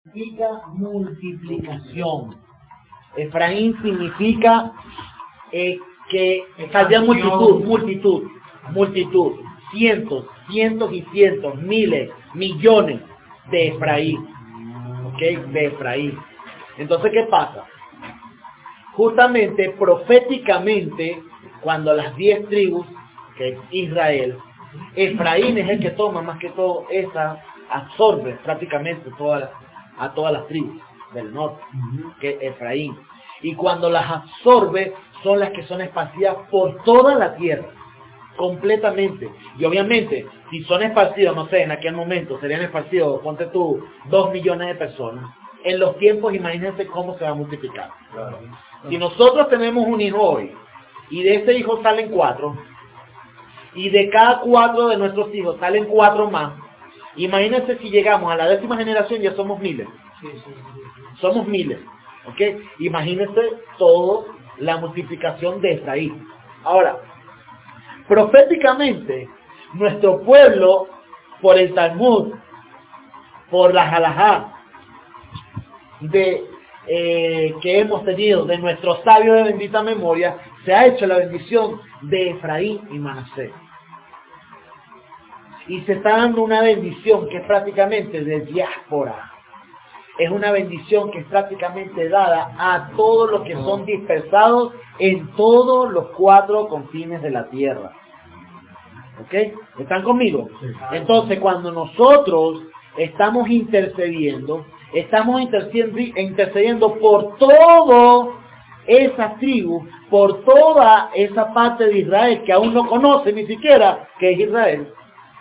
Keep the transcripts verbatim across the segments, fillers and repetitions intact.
significa multiplicación. Efraín significa eh, que había multitud, multitud, multitud, cientos, cientos y cientos, miles, millones de Efraín, ¿ok? De Efraín. Entonces, ¿qué pasa? Justamente, proféticamente, cuando las diez tribus, que es Israel, Efraín es el que toma más que todo esa, absorbe prácticamente todas las, a todas las tribus del norte, que es Efraín. Y cuando las absorbe, son las que son esparcidas por toda la tierra, completamente. Y obviamente, si son esparcidos, no sé, en aquel momento serían esparcidos, ponte tú, dos millones de personas. En los tiempos, imagínense cómo se va a multiplicar. Claro. Si nosotros tenemos un hijo hoy, y de ese hijo salen cuatro, y de cada cuatro de nuestros hijos salen cuatro más, imagínense si llegamos a la décima generación, ya somos miles. Sí, sí, sí. Somos miles. ¿Ok? Imagínense toda la multiplicación de Efraín. Ahora, proféticamente, nuestro pueblo, por el Talmud, por la halajá de eh, que hemos tenido de nuestros sabios de bendita memoria, se ha hecho la bendición de Efraín y Manasés. Y se está dando una bendición que es prácticamente de diáspora. Es una bendición que es prácticamente dada a todos los que son dispersados en todos los cuatro confines de la tierra. ¿Ok? ¿Están conmigo? Entonces, cuando nosotros estamos intercediendo, estamos intercediendo, intercediendo por toda esa tribu, por toda esa parte de Israel que aún no conoce ni siquiera que es Israel,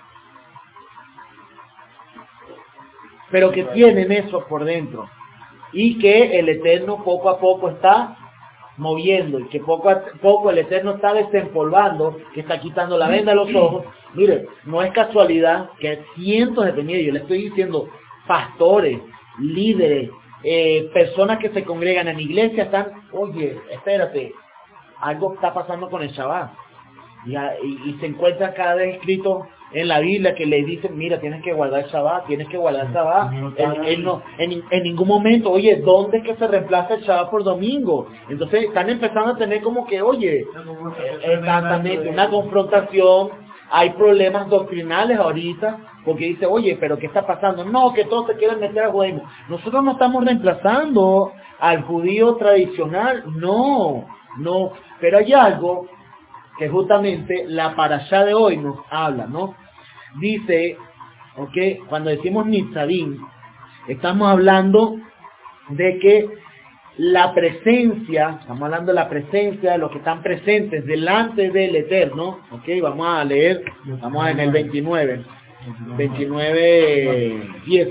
pero que tienen eso por dentro, y que el Eterno poco a poco está moviendo, y que poco a poco el Eterno está desempolvando, que está quitando la venda de los ojos. Mire, no es casualidad que cientos de familias, yo le estoy diciendo, pastores, líderes, eh, personas que se congregan en iglesia, están, oye, espérate, algo está pasando con el Shabbat, y, y, y se encuentra cada vez escrito en la Biblia que le dicen, mira, tienes que guardar el Shabbat, tienes que guardar el Shabbat. Él, él no, en, en ningún momento, oye, ¿dónde es que se reemplaza el Shabbat por domingo? Entonces están empezando a tener como que, oye, exactamente, una confrontación, hay problemas doctrinales ahorita, porque dice, oye, pero ¿qué está pasando? No, que todos se quieren meter al judaísmo. Nosotros no estamos reemplazando al judío tradicional, no, no, pero hay algo que justamente la parashá de hoy nos habla, ¿no? Dice, ok, cuando decimos Nitzadim, estamos hablando de que la presencia, estamos hablando de la presencia de los que están presentes delante del Eterno, ok, vamos a leer, vamos en el veintinueve, veintinueve, diez.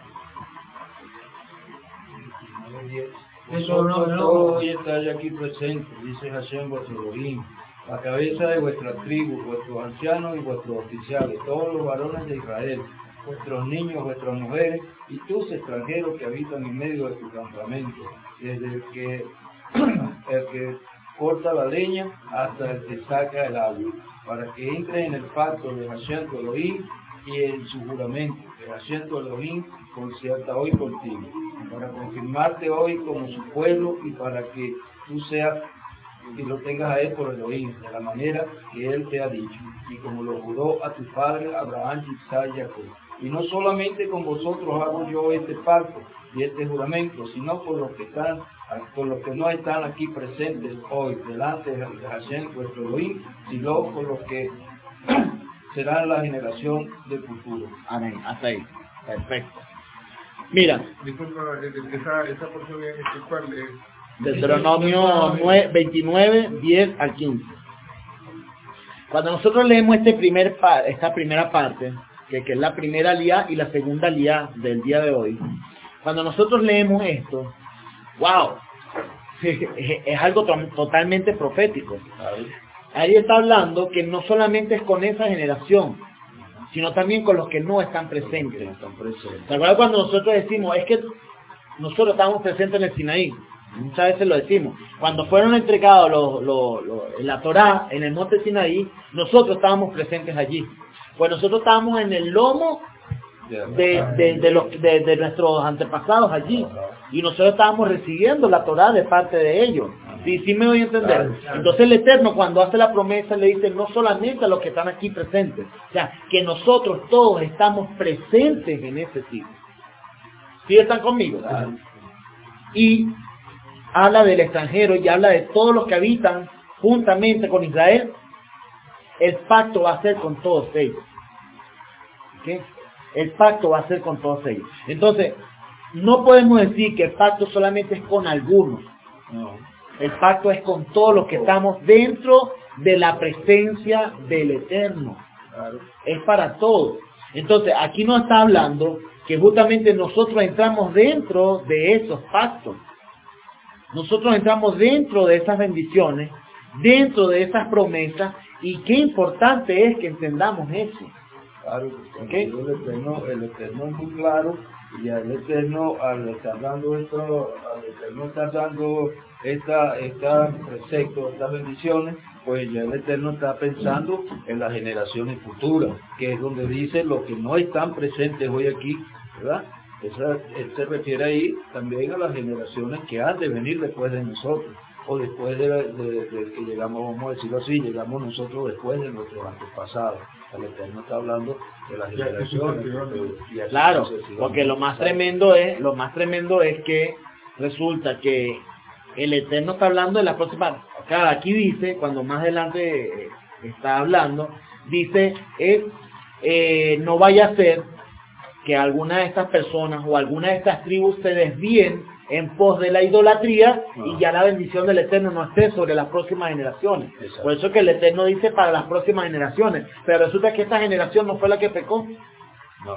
Eso no, no, hoy está aquí presente, dice Hashem vuestro Elohim, la cabeza de vuestra tribu, vuestros ancianos y vuestros oficiales, todos los varones de Israel, vuestros niños, vuestras mujeres y tus extranjeros que habitan en medio de tu campamento, desde el que, el que corta la leña hasta el que saca el agua, para que entre en el pacto de Hashem tu Elohim y en su juramento, que Hashem tu Elohim concierta hoy contigo, para confirmarte hoy como su pueblo y para que tú seas y lo tengas a él por Elohim, de la manera que él te ha dicho, y como lo juró a tu padre Abraham, Isaac y Jacob. Y no solamente con vosotros hago yo este pacto y este juramento, sino con los que están, con los que no están aquí presentes hoy, delante de Hashem, vuestro Elohim, sino con los que serán la generación del futuro. Amén, hasta ahí, perfecto. Mira, disculpa, esa, esa porción es cuál es. Deuteronomio veintinueve, diez al quince. Cuando nosotros leemos este primer par, esta primera parte, que, que es la primera aliyá y la segunda aliyá del día de hoy, cuando nosotros leemos esto, wow, es, es algo to totalmente profético. Ahí está hablando que no solamente es con esa generación, sino también con los que no están presentes. ¿Se acuerdan cuando nosotros decimos, es que nosotros estamos presentes en el Sinaí? Muchas veces lo decimos. Cuando fueron entregados los, los, los, la Torá en el monte Sinaí, nosotros estábamos presentes allí. Pues nosotros estábamos en el lomo de, de, de, los, de, de nuestros antepasados allí. Y nosotros estábamos recibiendo la Torá de parte de ellos. Sí, sí me voy a entender. Entonces el Eterno, cuando hace la promesa, le dice no solamente a los que están aquí presentes, o sea, que nosotros todos estamos presentes en ese sitio. ¿Sí están conmigo? Y habla del extranjero y habla de todos los que habitan juntamente con Israel. El pacto va a ser con todos ellos. ¿Okay? El pacto va a ser con todos ellos. Entonces, no podemos decir que el pacto solamente es con algunos. No. El pacto es con todos los que estamos dentro de la presencia del Eterno. Claro. Es para todos. Entonces, aquí nos está hablando que justamente nosotros entramos dentro de esos pactos. Nosotros entramos dentro de esas bendiciones, dentro de esas promesas, y qué importante es que entendamos eso. Claro, ¿okay? el, eterno, el Eterno es muy claro, y al Eterno, al estar dando esto, al Eterno estar dando esta, esta precepto, estas bendiciones, pues ya el Eterno está pensando en las generaciones futuras, que es donde dice los que no están presentes hoy aquí, ¿verdad? Esa, él se refiere ahí también a las generaciones que han de venir después de nosotros, o después de, de, de que llegamos, vamos a decirlo así, llegamos nosotros después de nuestros antepasados. El Eterno está hablando de las generaciones. Claro, porque lo más tremendo es, lo más tremendo es que resulta que el Eterno está hablando de la próxima. Claro, aquí dice, cuando más adelante está hablando, dice, es, eh, no vaya a ser que alguna de estas personas o alguna de estas tribus se desvíen en pos de la idolatría no. y ya la bendición del Eterno no esté sobre las próximas generaciones. Exacto. Por eso que el Eterno dice para las próximas generaciones, pero resulta que esta generación no fue la que pecó. No.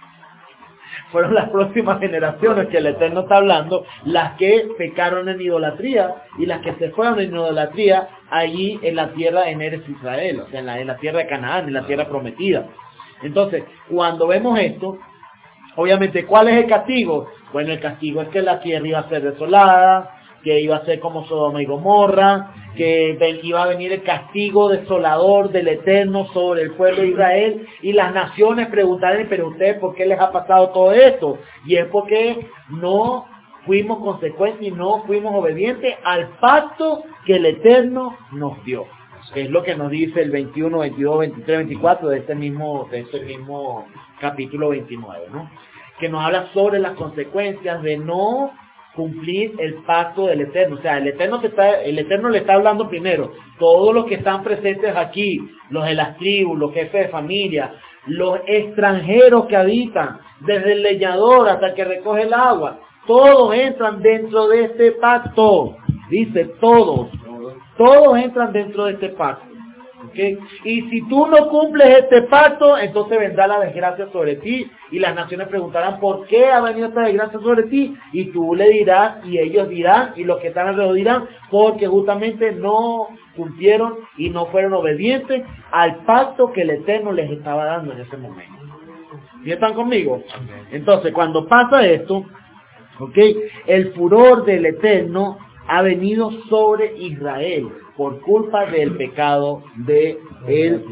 Fueron las próximas generaciones que el Eterno está hablando, las que pecaron en idolatría y las que se fueron en idolatría allí en la tierra en Eretz Israel, o sea, en la, en la tierra de Canaán, en la tierra prometida. Entonces, cuando vemos esto, obviamente, ¿cuál es el castigo? Bueno, el castigo es que la tierra iba a ser desolada, que iba a ser como Sodoma y Gomorra, que iba a venir el castigo desolador del Eterno sobre el pueblo de Israel, y las naciones preguntarán, pero ustedes, ¿por qué les ha pasado todo esto? Y es porque no fuimos consecuentes y no fuimos obedientes al pacto que el Eterno nos dio. Que es lo que nos dice el veintiuno, veintidós, veintitrés, veinticuatro de este mismo, de este mismo capítulo veintinueve, ¿no? Que nos habla sobre las consecuencias de no cumplir el pacto del Eterno. O sea, el Eterno, te está, el Eterno le está hablando primero, todos los que están presentes aquí, los de las tribus, los jefes de familia, los extranjeros que habitan, desde el leñador hasta el que recoge el agua, todos entran dentro de este pacto. Dice, todos. Todos entran dentro de este pacto. ¿Okay? Y si tú no cumples este pacto, entonces vendrá la desgracia sobre ti. Y las naciones preguntarán, ¿por qué ha venido esta desgracia sobre ti? Y tú le dirás, y ellos dirán, y los que están alrededor dirán, porque justamente no cumplieron y no fueron obedientes al pacto que el Eterno les estaba dando en ese momento. ¿Sí están conmigo? Entonces, cuando pasa esto, ¿okay? El furor del Eterno ha venido sobre Israel por culpa del pecado de el,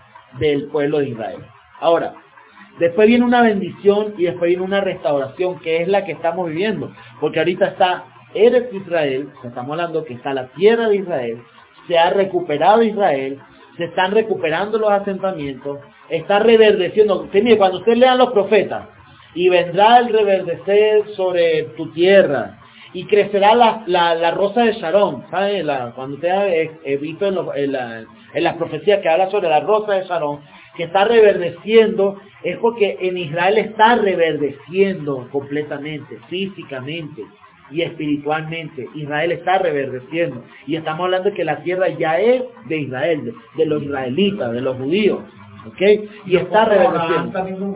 del pueblo de Israel. Ahora, después viene una bendición y después viene una restauración, que es la que estamos viviendo, porque ahorita está Eretz Israel, estamos hablando que está la tierra de Israel, se ha recuperado Israel, se están recuperando los asentamientos, está reverdeciendo. Usted mire, cuando usted lean los profetas, y vendrá el reverdecer sobre tu tierra, y crecerá la, la, la rosa de Sharon, ¿sabe? La, cuando usted ha he visto en, lo, en, la, en las profecías que habla sobre la rosa de Sharon, que está reverdeciendo, es porque en Israel está reverdeciendo completamente, físicamente y espiritualmente. Israel está reverdeciendo. Y estamos hablando de que la tierra ya es de Israel, de, de los israelitas, de los judíos. ¿Okay? Y está reverdeciendo.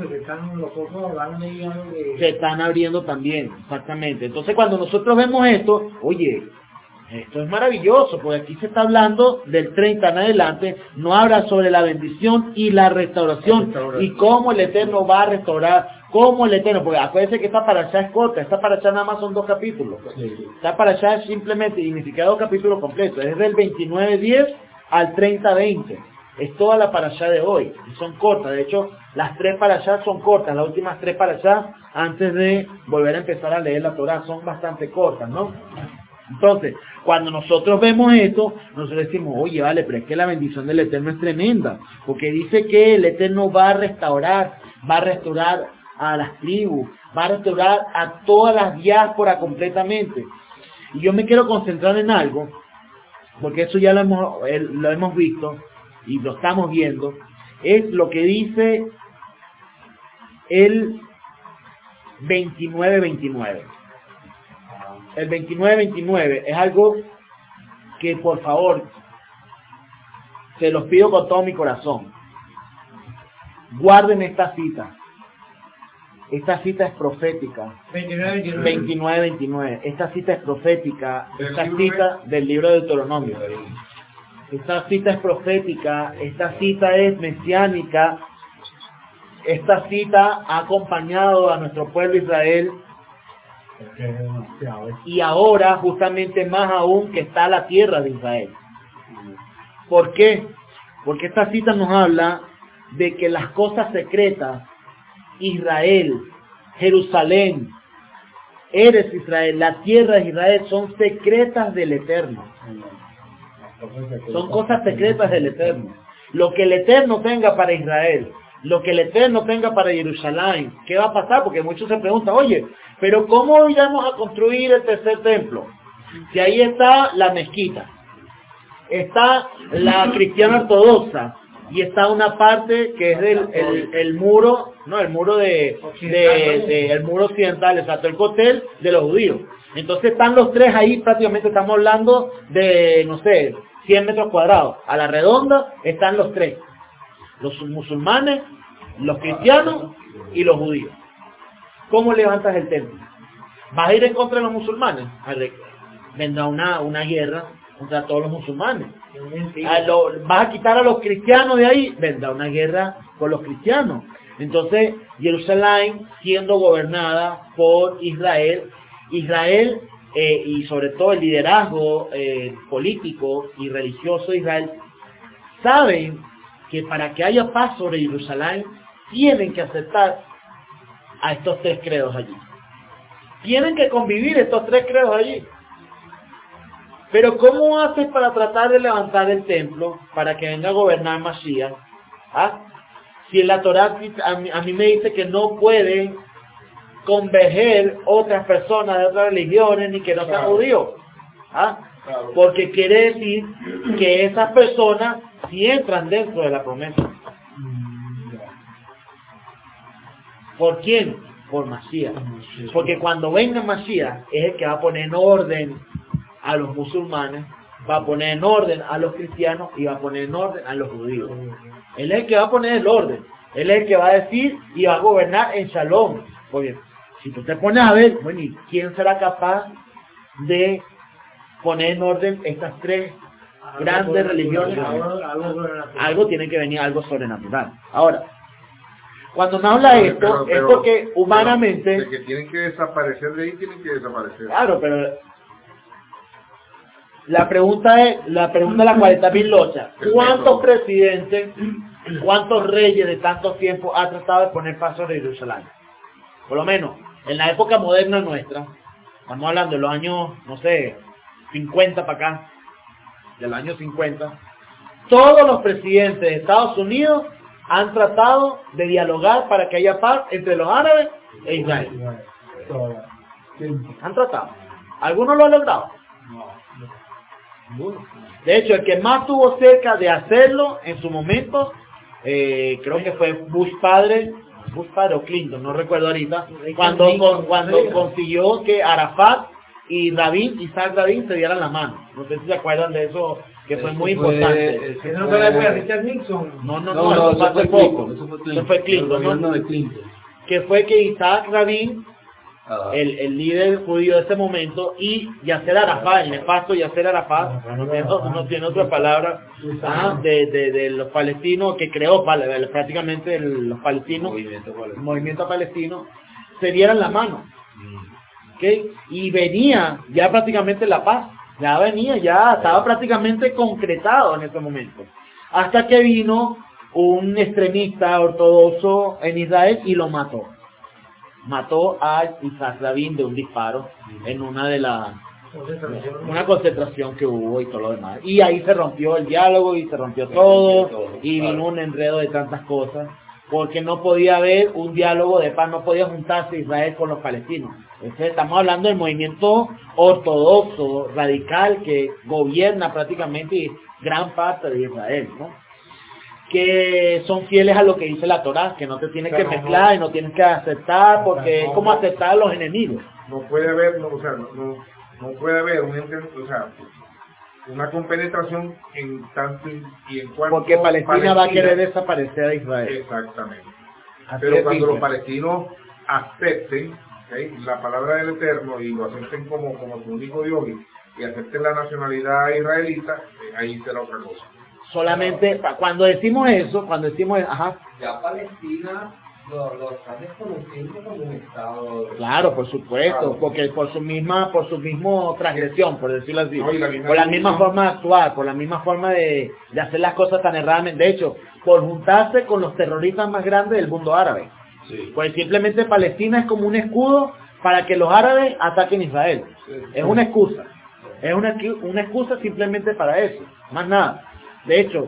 Se están abriendo también, exactamente. Entonces cuando nosotros vemos esto, oye, esto es maravilloso, porque aquí se está hablando del treinta en adelante, no habla sobre la bendición y la restauración, la restauración. Y cómo el Eterno va a restaurar, cómo el Eterno, porque acuérdense que esta parashá es corta, esta parashá nada más son dos capítulos, sí. Esta parashá es simplemente, y ni siquiera dos capítulos completos, es del veintinueve diez al treinta veinte. es toda la parashá de hoy, y son cortas. De hecho, las tres parashás son cortas, las últimas tres parashás, antes de volver a empezar a leer la Torá, son bastante cortas, ¿no? Entonces, cuando nosotros vemos esto, nosotros decimos, oye, vale, pero es que la bendición del Eterno es tremenda, porque dice que el Eterno va a restaurar, va a restaurar a las tribus, va a restaurar a todas las diásporas completamente. Y yo me quiero concentrar en algo, porque eso ya lo hemos, lo hemos visto, y lo estamos viendo, es lo que dice el veintinueve veintinueve. El veintinueve veintinueve es algo que, por favor, se los pido con todo mi corazón. Guarden esta cita. Esta cita es profética. veintinueve veintinueve. Esta cita es profética. Esta cita del libro de Deuteronomio. Esta cita es profética. Esta cita es mesiánica. Esta cita ha acompañado a nuestro pueblo Israel. Y ahora, justamente más aún, que está la tierra de Israel. ¿Por qué? Porque esta cita nos habla de que las cosas secretas, Israel, Jerusalén, Eres Israel, la tierra de Israel, son secretas del Eterno. Son cosas secretas del Eterno. Lo que el Eterno tenga para Israel, lo que el Eterno tenga para Jerusalén, ¿qué va a pasar? Porque muchos se preguntan, oye, pero ¿cómo vamos a construir el tercer templo? Si ahí está la mezquita, está la cristiana ortodoxa, y está una parte que es del el, el muro, no, el muro de, de, de el muro occidental, exacto, el cótel de los judíos. Entonces están los tres ahí, prácticamente estamos hablando de, no sé, cien metros cuadrados. A la redonda están los tres. Los musulmanes, los cristianos y los judíos. ¿Cómo levantas el templo? ¿Vas a ir en contra de los musulmanes? Vendrá una, una guerra contra todos los musulmanes. A lo, ¿Vas a quitar a los cristianos de ahí? Vendrá una guerra con los cristianos. Entonces, Jerusalén siendo gobernada por Israel, Israel eh, y sobre todo el liderazgo eh, político y religioso de Israel, saben que para que haya paz sobre Jerusalén, tienen que aceptar a estos tres credos allí. Tienen que convivir estos tres credos allí. Pero ¿cómo haces para tratar de levantar el templo para que venga a gobernar Mashiach? ¿Ah? Si en la Torá a mí, a mí me dice que no pueden converger otras personas de otras religiones ni que no sean judíos. ¿Ah? Porque quiere decir que esas personas sí entran dentro de la promesa. ¿Por quién? Por Mashiach. Porque cuando venga Mashiach es el que va a poner en orden a los musulmanes, va a poner en orden a los cristianos y va a poner en orden a los judíos. Él es el que va a poner el orden. Él es el que va a decir y va a gobernar en Shalom. Porque si tú te pones a ver, bueno, ¿y quién será capaz de poner en orden estas tres grandes religiones? Algo tiene que venir, algo sobrenatural. Ahora, cuando me habla de esto, pero, pero, es porque humanamente... De que tienen que desaparecer de ahí, tienen que desaparecer. Claro, pero... La pregunta es, la pregunta es la cual está bien locha. ¿Cuántos presidentes, cuántos reyes de tanto tiempo ha tratado de poner paz sobre Jerusalén? Por lo menos, en la época moderna nuestra, estamos hablando de los años, no sé, cincuenta para acá, del año cincuenta, todos los presidentes de Estados Unidos han tratado de dialogar para que haya paz entre los árabes e Israel. Han tratado. ¿Algunos lo han logrado? De hecho, el que más estuvo cerca de hacerlo en su momento, eh, creo que fue Bush padre, Bush padre o Clinton, no recuerdo ahorita, cuando, con, cuando consiguió que Arafat y Rabin, Isaac Rabin se dieran la mano. No sé si se acuerdan de eso, que fue eso muy fue, importante. ¿Eso no fue la época de Richard Nixon? No, no, no, no, eso, eso fue poco. Eso fue Clinton. Eso fue Clinton, ¿no? de Clinton. Que fue que Isaac Rabin, El, el líder judío de ese momento, y Yasser Arafat, el nefasto Yasser Arafat, no tiene, no tiene otra palabra, ah, de, de, de los palestinos, que creó prácticamente el, los palestinos, movimiento palestino. movimiento palestino, se dieran la mano, ¿okay? Y venía ya prácticamente la paz, ya venía, ya estaba prácticamente concretado en ese momento. Hasta que vino un extremista ortodoxo en Israel y lo mató. Mató a Isaac Rabin de un disparo en una de las una concentración que hubo y todo lo demás. Y ahí se rompió el diálogo y se rompió todo y vino un enredo de tantas cosas, porque no podía haber un diálogo de paz, no podía juntarse Israel con los palestinos. Entonces estamos hablando del movimiento ortodoxo, radical, que gobierna prácticamente gran parte de Israel, ¿no? Que son fieles a lo que dice la Torá, que no te tienes que mezclar y no tienes que aceptar, porque es como aceptar a los enemigos. No puede haber, no, o sea, no, no, no puede haber un, o sea, una compenetración en tanto y en cuanto porque Palestina, Palestina va a querer desaparecer a Israel. Exactamente. Así Pero cuando simple. los palestinos acepten, ¿okay?, la palabra del Eterno y lo acepten como, como su único Dios y, y acepten la nacionalidad israelita, eh, ahí será otra cosa. Solamente pa- cuando decimos eso, cuando decimos, ajá, Ya Palestina lo, lo está desconociendo como un estado. claro, por supuesto, Claro. porque por su misma, por su mismo transgresión, por decirlo así, No, y la misma por la misma división. forma de actuar, por la misma forma de, de hacer las cosas tan erradamente, de hecho, por juntarse con los terroristas más grandes del mundo árabe. Sí. Pues simplemente Palestina es como un escudo para que los árabes ataquen Israel. Sí. Es una excusa. Es una, excu- una excusa simplemente para eso. Más nada. De hecho,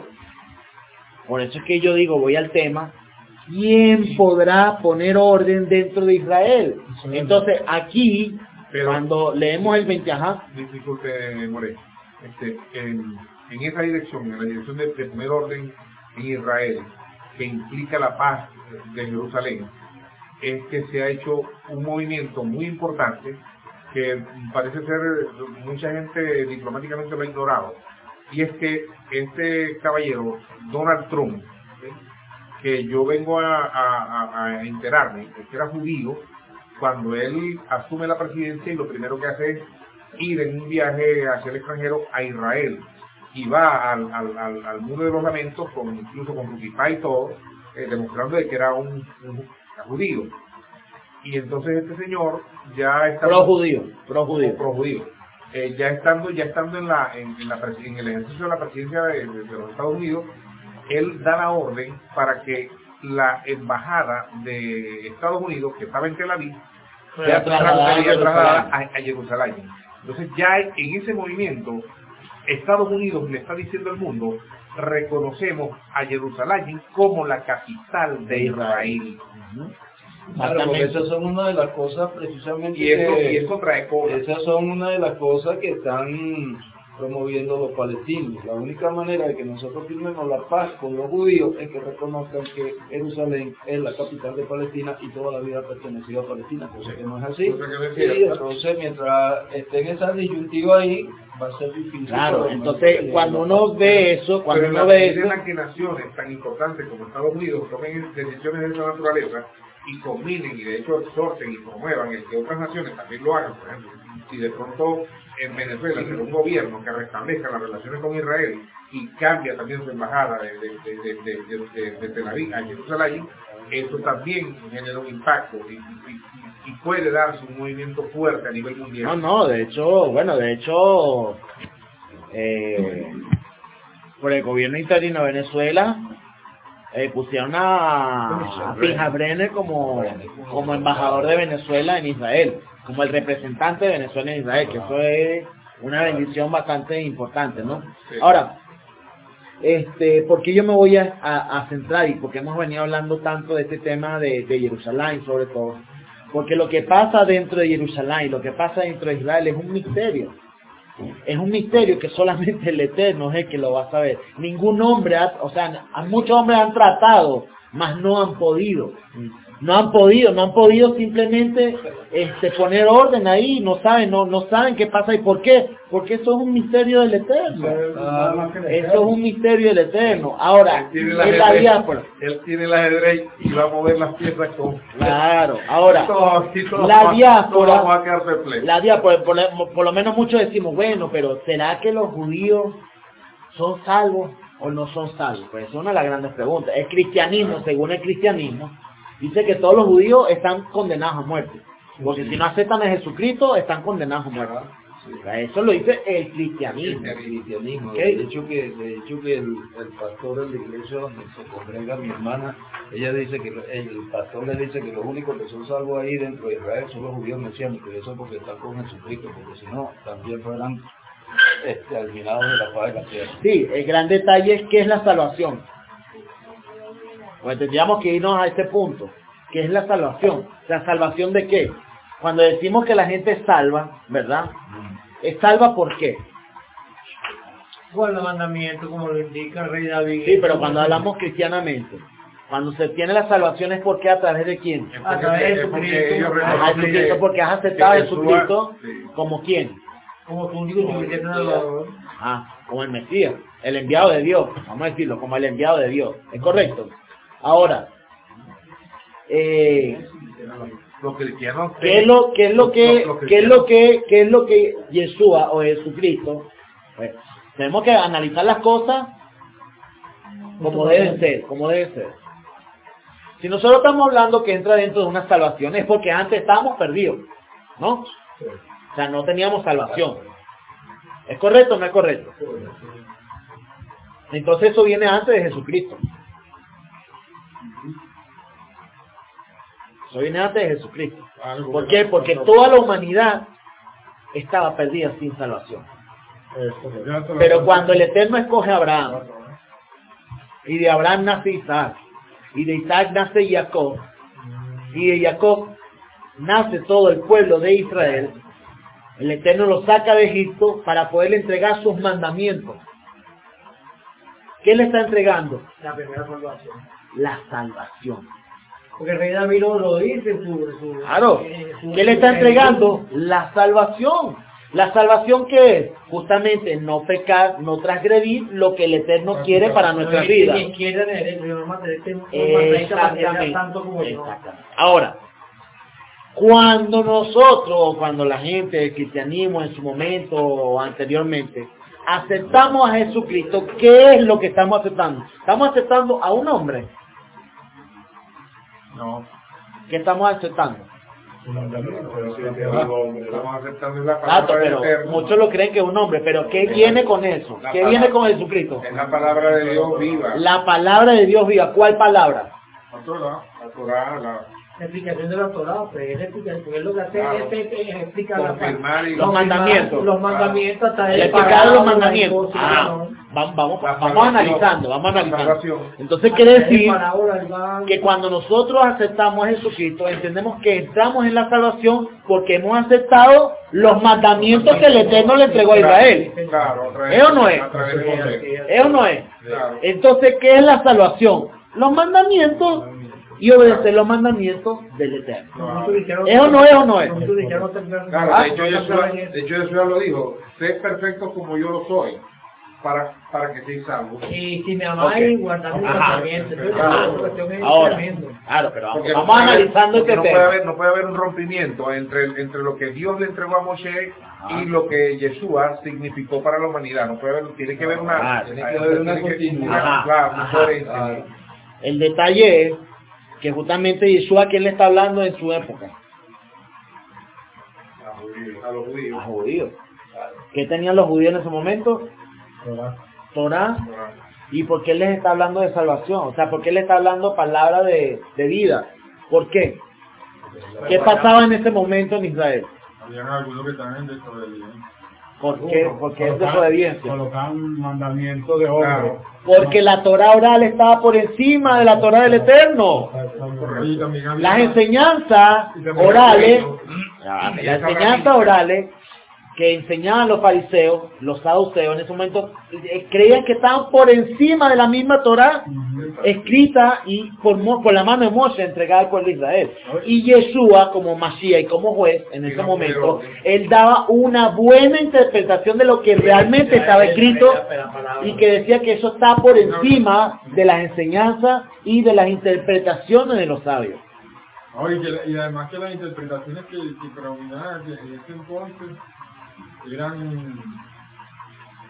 por eso es que yo digo, voy al tema, ¿quién podrá poner orden dentro de Israel? Entonces, aquí, Pero- cuando leemos el veinte, ajá, Disculpe, More, este, en, en esa dirección, en la dirección de, de poner orden en Israel, que implica la paz de Jerusalén, es que se ha hecho un movimiento muy importante que parece ser mucha gente diplomáticamente lo ha ignorado, y es que este caballero, Donald Trump, ¿sí?, que yo vengo a, a, a enterarme, que era judío, cuando él asume la presidencia y lo primero que hace es ir en un viaje hacia el extranjero a Israel, y va al, al, al, al Muro de los Lamentos, con, incluso con Ruquipá y todo, eh, demostrando de que era un, un judío. Y entonces este señor ya está pro judío, pro judío. pro judío. Eh, ya estando ya estando en la en, en la presi- en el ejercicio de la presidencia de, de- de los Estados Unidos, él da la orden para que la embajada de Estados Unidos, que estaba en Tel Aviv, Sea sea trasladada a sea trasladada Jerusalén. a, a Jerusalén. Entonces ya en ese movimiento Estados Unidos le está diciendo al mundo: reconocemos a Jerusalén como la capital de Israel. Claro, porque esas son una de las cosas precisamente Y eso, que- y eso trae cola. esas son una de las cosas que están promoviendo los palestinos. La única manera de que nosotros firmemos la paz con los judíos es que reconozcan que Jerusalén es la capital de Palestina y toda la vida ha pertenecido a Palestina, cosa que no es así. Cosa que no es Y cierto. entonces mientras estén esas disyuntivas ahí, va a ser difícil. Claro, por lo menos entonces tener cuando la uno paz. ve eso, cuando Pero en uno la ve medida eso, en la que naciones tan importantes como Estados Unidos tomen decisiones de esa naturaleza y combinen y de hecho exhorten y promuevan el que otras naciones también lo hagan, por ejemplo, si de pronto en Venezuela tiene un gobierno que restablezca las relaciones con Israel y cambia también su embajada de, de, de, de, de, de, de Tel Aviv a Jerusalén, eso también genera un impacto y, y, y puede darse un movimiento fuerte a nivel mundial. no, no, de hecho, bueno, de hecho, eh, por el gobierno interino de Venezuela, eh, pusieron a, a Pinja Brenner como, como embajador de Venezuela en Israel, como el representante de Venezuela en Israel, que eso es una bendición bastante importante, ¿no? Sí. Ahora, este, ¿por qué yo me voy a, a, a centrar y por qué hemos venido hablando tanto de este tema de, de Jerusalén sobre todo? Porque lo que pasa dentro de Jerusalén, lo que pasa dentro de Israel es un misterio. Es un misterio que solamente el Eterno es el que lo va a saber. Ningún hombre, ha, o sea, a muchos hombres han tratado, mas no han podido. No han podido, no han podido simplemente este, poner orden ahí, no saben, no, no saben qué pasa y por qué. Porque eso es un misterio del Eterno. Nada más que el Eso es Eterno. un misterio del Eterno. Ahora, Él tiene es el la ajedrez, diáspora. él tiene el ajedrez y va a mover las piezas con... Claro, ahora, Todos aquí, todos la vamos- diáspora- todos vamos a quedar perplejos. la diáspora, por, por- por lo menos muchos decimos, bueno, pero ¿será que los judíos son salvos o no son salvos? Pues es una de las grandes preguntas. El cristianismo, según el cristianismo, dice que todos los judíos están condenados a muerte. Porque si no aceptan a Jesucristo, están condenados a muerte. Eso lo dice el cristianismo. El cristianismo. ¿Okay? De hecho que, de hecho que el, el pastor de la iglesia donde se congrega mi hermana, ella dice que el pastor le dice que los únicos que son salvos ahí dentro de Israel son los judíos mesiánicos, y eso porque están con Jesucristo, porque si no, también fueran este, eliminados de la faz de la tierra. Sí, el gran detalle es qué es la salvación. Pues tendríamos que irnos a este punto. ¿Qué es la salvación? ¿La salvación de qué? Cuando decimos que la gente es salva, ¿verdad? ¿Es salva por qué? Por los mandamientos, como lo indica el rey David. Sí, pero cuando hablamos cristianamente, cuando se tiene la salvación es porque a través de quién. A través de Es porque Jesucristo. ellos A reconocen Jesucristo, que- porque has aceptado a que Jesucristo sí. como quién. Como tu único y suficiente Salvador. Ah, como el Mesías, el enviado de Dios, vamos a decirlo, como el enviado de Dios. ¿Es correcto? Ahora, eh, Los cristianos. ¿qué es lo, qué es lo que, los- los qué es lo que, qué es lo que Yeshua o Jesucristo? Pues, tenemos que analizar las cosas como deben ser, como deben ser. Si nosotros estamos hablando que entra dentro de una salvación es porque antes estábamos perdidos, ¿no? O sea, no teníamos salvación. ¿Es correcto o no es correcto? Entonces eso viene antes de Jesucristo. Eso viene antes de Jesucristo. ¿Por qué? Porque toda la humanidad estaba perdida sin salvación. Pero cuando el Eterno escoge a Abraham, y de Abraham nace Isaac, y de Isaac nace Jacob, y de Jacob nace todo el pueblo de Israel, el Eterno lo saca de Egipto para poderle entregar sus mandamientos. ¿Qué le está entregando? La primera salvación. La salvación. Porque el rey David lo, lo dice en su, en su... Claro. en su- ¿Qué le está entregando? La salvación. ¿La salvación qué es? Justamente no pecar, no transgredir lo que el Eterno quiere para nuestra Ni vida. izquierda ni derecha, yo no mataré este mundo, mataré esta para que sea Exactamente. tanto como yo. Exactamente. Ahora, cuando nosotros, o cuando la gente del cristianismo en su momento o anteriormente, aceptamos a Jesucristo, ¿qué es lo que estamos aceptando? Estamos aceptando a un hombre. No. ¿Qué estamos aceptando? Estamos aceptando la Exacto, palabra del pero Eterno. muchos lo creen que es un hombre, pero ¿qué viene con eso? La ¿Qué palabra- viene con Jesucristo? Es la palabra de Dios viva. La palabra de Dios viva. ¿Cuál palabra? La Torah, la Torah, la La explicación de la Torah, pues es explicar, porque él lo que hace Claro. es, es- es explicar la- confirmar y Los mandamientos. Los mandamientos hasta Le el explicaron parado, los la mandamientos. imposición, Ah, vamos, vamos, La vamos salvación. analizando, vamos La analizando. salvación. Entonces hasta quiere el decir parábola, el ban- que cuando nosotros aceptamos a Jesucristo, entendemos que entramos en la salvación porque hemos aceptado los mandamientos que el Eterno le entregó a Israel. Claro, a través- ¿Es o no es? a través de Moisés. ¿Es o no es? Claro. Entonces, ¿qué es la salvación? Los mandamientos y obedecer los mandamientos del Eterno. Muchos dijeron- ¿Es o no es o no es? muchos dijeron que- Claro, de hecho, Ah, Yeshua, no, de hecho Yeshua lo dijo, sé perfecto como yo lo soy, para, para que seáis salvos. Y si me amáis, Ok. guardad mis Ajá. mandamientos. Entonces, Claro. la cuestión es Ahora, tremendo. claro, pero vamos, Porque no vamos puede haber- analizando porque este no tema. puede haber, no puede haber un rompimiento entre, entre lo que Dios le entregó a Moshe y lo que Yeshua significó para la humanidad. No puede haber, tiene que haber una, Claro. Tiene que haber una tiene que- continuidad. una- claro, una Ajá. coherencia. Claro. El detalle es que justamente Yeshua, ¿quién le está hablando en su época? A judíos, a los judíos. A judíos. ¿Qué tenían los judíos en ese momento? Torah. ¿Y por qué les está hablando de salvación? O sea, ¿por qué le está hablando palabra de, de vida? ¿Por qué? ¿Qué pasaba en ese momento en Israel? Habían algunos que estaban en desobediencia. ¿Por qué? Porque es desobediencia. Colocaban mandamientos de hombre. Claro. Porque la Torah oral estaba por encima de la Torah del Eterno. Y también había- Las enseñanzas orales, las enseñanzas orales que enseñaban los fariseos, los saduceos en ese momento, eh, creían que estaban por encima de la misma Torah escrita y por, Mo- por la mano de Moshe entregada al pueblo de Israel. Y Yeshua, como Mashiach y como juez en ese momento, él daba una buena interpretación de lo que realmente estaba escrito y que decía que eso está por encima de las enseñanzas y de las interpretaciones de los sabios. No, y, que la- y además que las interpretaciones que, que predominaban en ese entonces eran...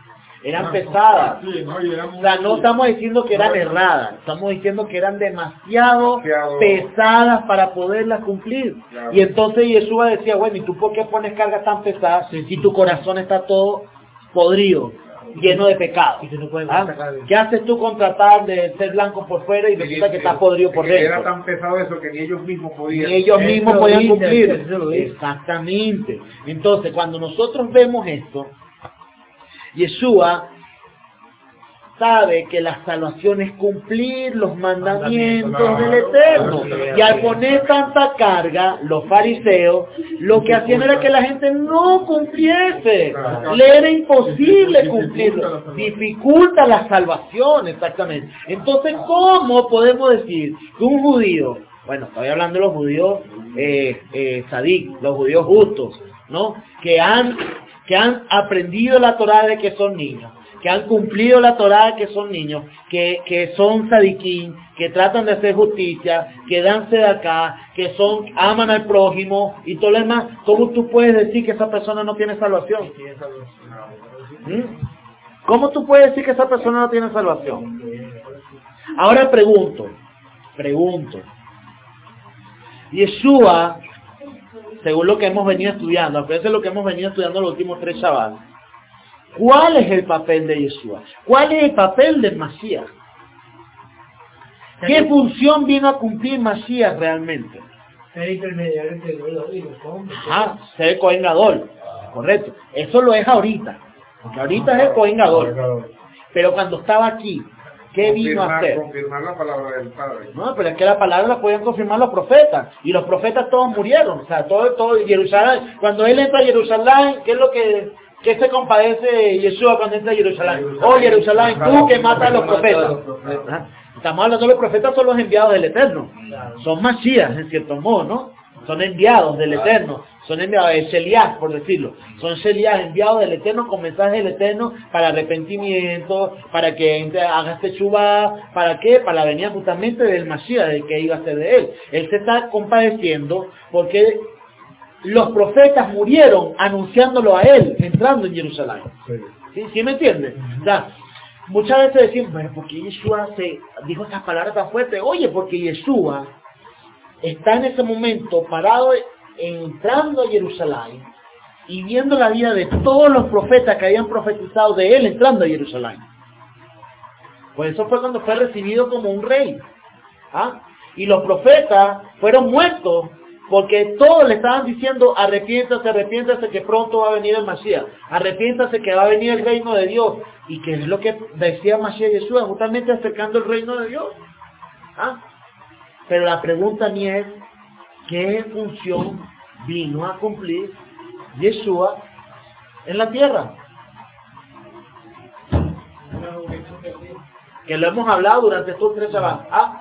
eran pesadas. Sí, no, y eran O sea, no estamos diciendo que eran no, erradas, estamos diciendo que eran demasiado, Demasiado. pesadas para poderlas cumplir. Claro. Y entonces Yeshua decía, bueno, ¿y tú por qué pones cargas tan pesadas si tu corazón está todo podrido, lleno de pecado? Y que no pueden ¿Ah? sacar de- ¿Qué haces tú con tratar de ser blanco por fuera y resulta que estás podrido por Era dentro? tan pesado eso que ni ellos mismos podían. Y ellos Eso mismos lo podían dice, cumplir. eso lo dice. Exactamente. Entonces, cuando nosotros vemos esto, Yeshua sabe que la salvación es cumplir los mandamientos Mandamientos, del claro, Eterno. claro, Y al poner tanta carga, los fariseos lo que hacían era que la gente no cumpliese. Claro. Le era imposible Dificulta cumplirlo. la salvación. Dificulta la salvación, exactamente. Entonces, ¿cómo podemos decir que un judío, bueno, estoy hablando de los judíos eh, eh, sadik, los judíos justos, ¿no? Que han, que han aprendido la Torá de que son niños, que han cumplido la Torá de que son niños, que, que son sadiquín, que tratan de hacer justicia, que dan acá, que son, aman al prójimo y todo lo demás? ¿Cómo tú puedes decir que esa persona no tiene salvación? ¿Mm? ¿Cómo tú puedes decir que esa persona no tiene salvación? Ahora pregunto, pregunto. Yeshua, según lo que hemos venido estudiando, acuérdense lo que hemos venido estudiando los últimos tres Shabbat, ¿cuál es el papel de Yeshua? ¿Cuál es el papel del Masías? ¿Qué función vino a cumplir Masías realmente? Ser intermediario entre Dios y los hombres. Ajá, ser Cohen Gadol, correcto. Eso lo es ahorita, porque ahorita es el Cohen Gadol. Pero cuando estaba aquí, ¿qué vino a Confirmar- hacer? Confirmar la palabra del Padre. No, pero es que la palabra la podían confirmar los profetas, y los profetas todos murieron, o sea, todo, todo Jerusalén, cuando él entra a Jerusalén, ¿qué es lo que, qué se compadece Yeshua cuando entra a Jerusalén? Oh, Jerusalén, tú que matas a los profetas. Ajá. Estamos hablando de los profetas, son los enviados del Eterno, son Masías, en cierto modo, ¿no? Son enviados del Eterno, son enviados de Sheliach, por decirlo. Son Sheliach, enviados del Eterno con mensajes del Eterno para arrepentimiento, para que entre- hagas techubá, ¿para qué? Para la venida justamente del Mashiach, del que iba a ser de él. Él se está compadeciendo porque los profetas murieron anunciándolo a él, entrando en Jerusalén. ¿Sí, ¿Sí me entiendes? O sea, muchas veces decimos, bueno, ¿por qué Yeshua se dijo estas palabras tan fuertes? Oye, porque Yeshua está en ese momento parado entrando a Jerusalén y viendo la vida de todos los profetas que habían profetizado de él entrando a Jerusalén. Por eso fue cuando fue recibido como un rey. ¿Ah? Y los profetas fueron muertos porque todos le estaban diciendo arrepiéntase, arrepiéntase que pronto va a venir el Mashiach, arrepiéntase que va a venir el reino de Dios. Y que es lo que decía Mashiach Yeshua, justamente acercando el reino de Dios. ¿Ah? Pero la pregunta mía es, ¿qué función vino a cumplir Yeshua en la tierra? Que lo hemos hablado durante estos tres Shabbat. Ah,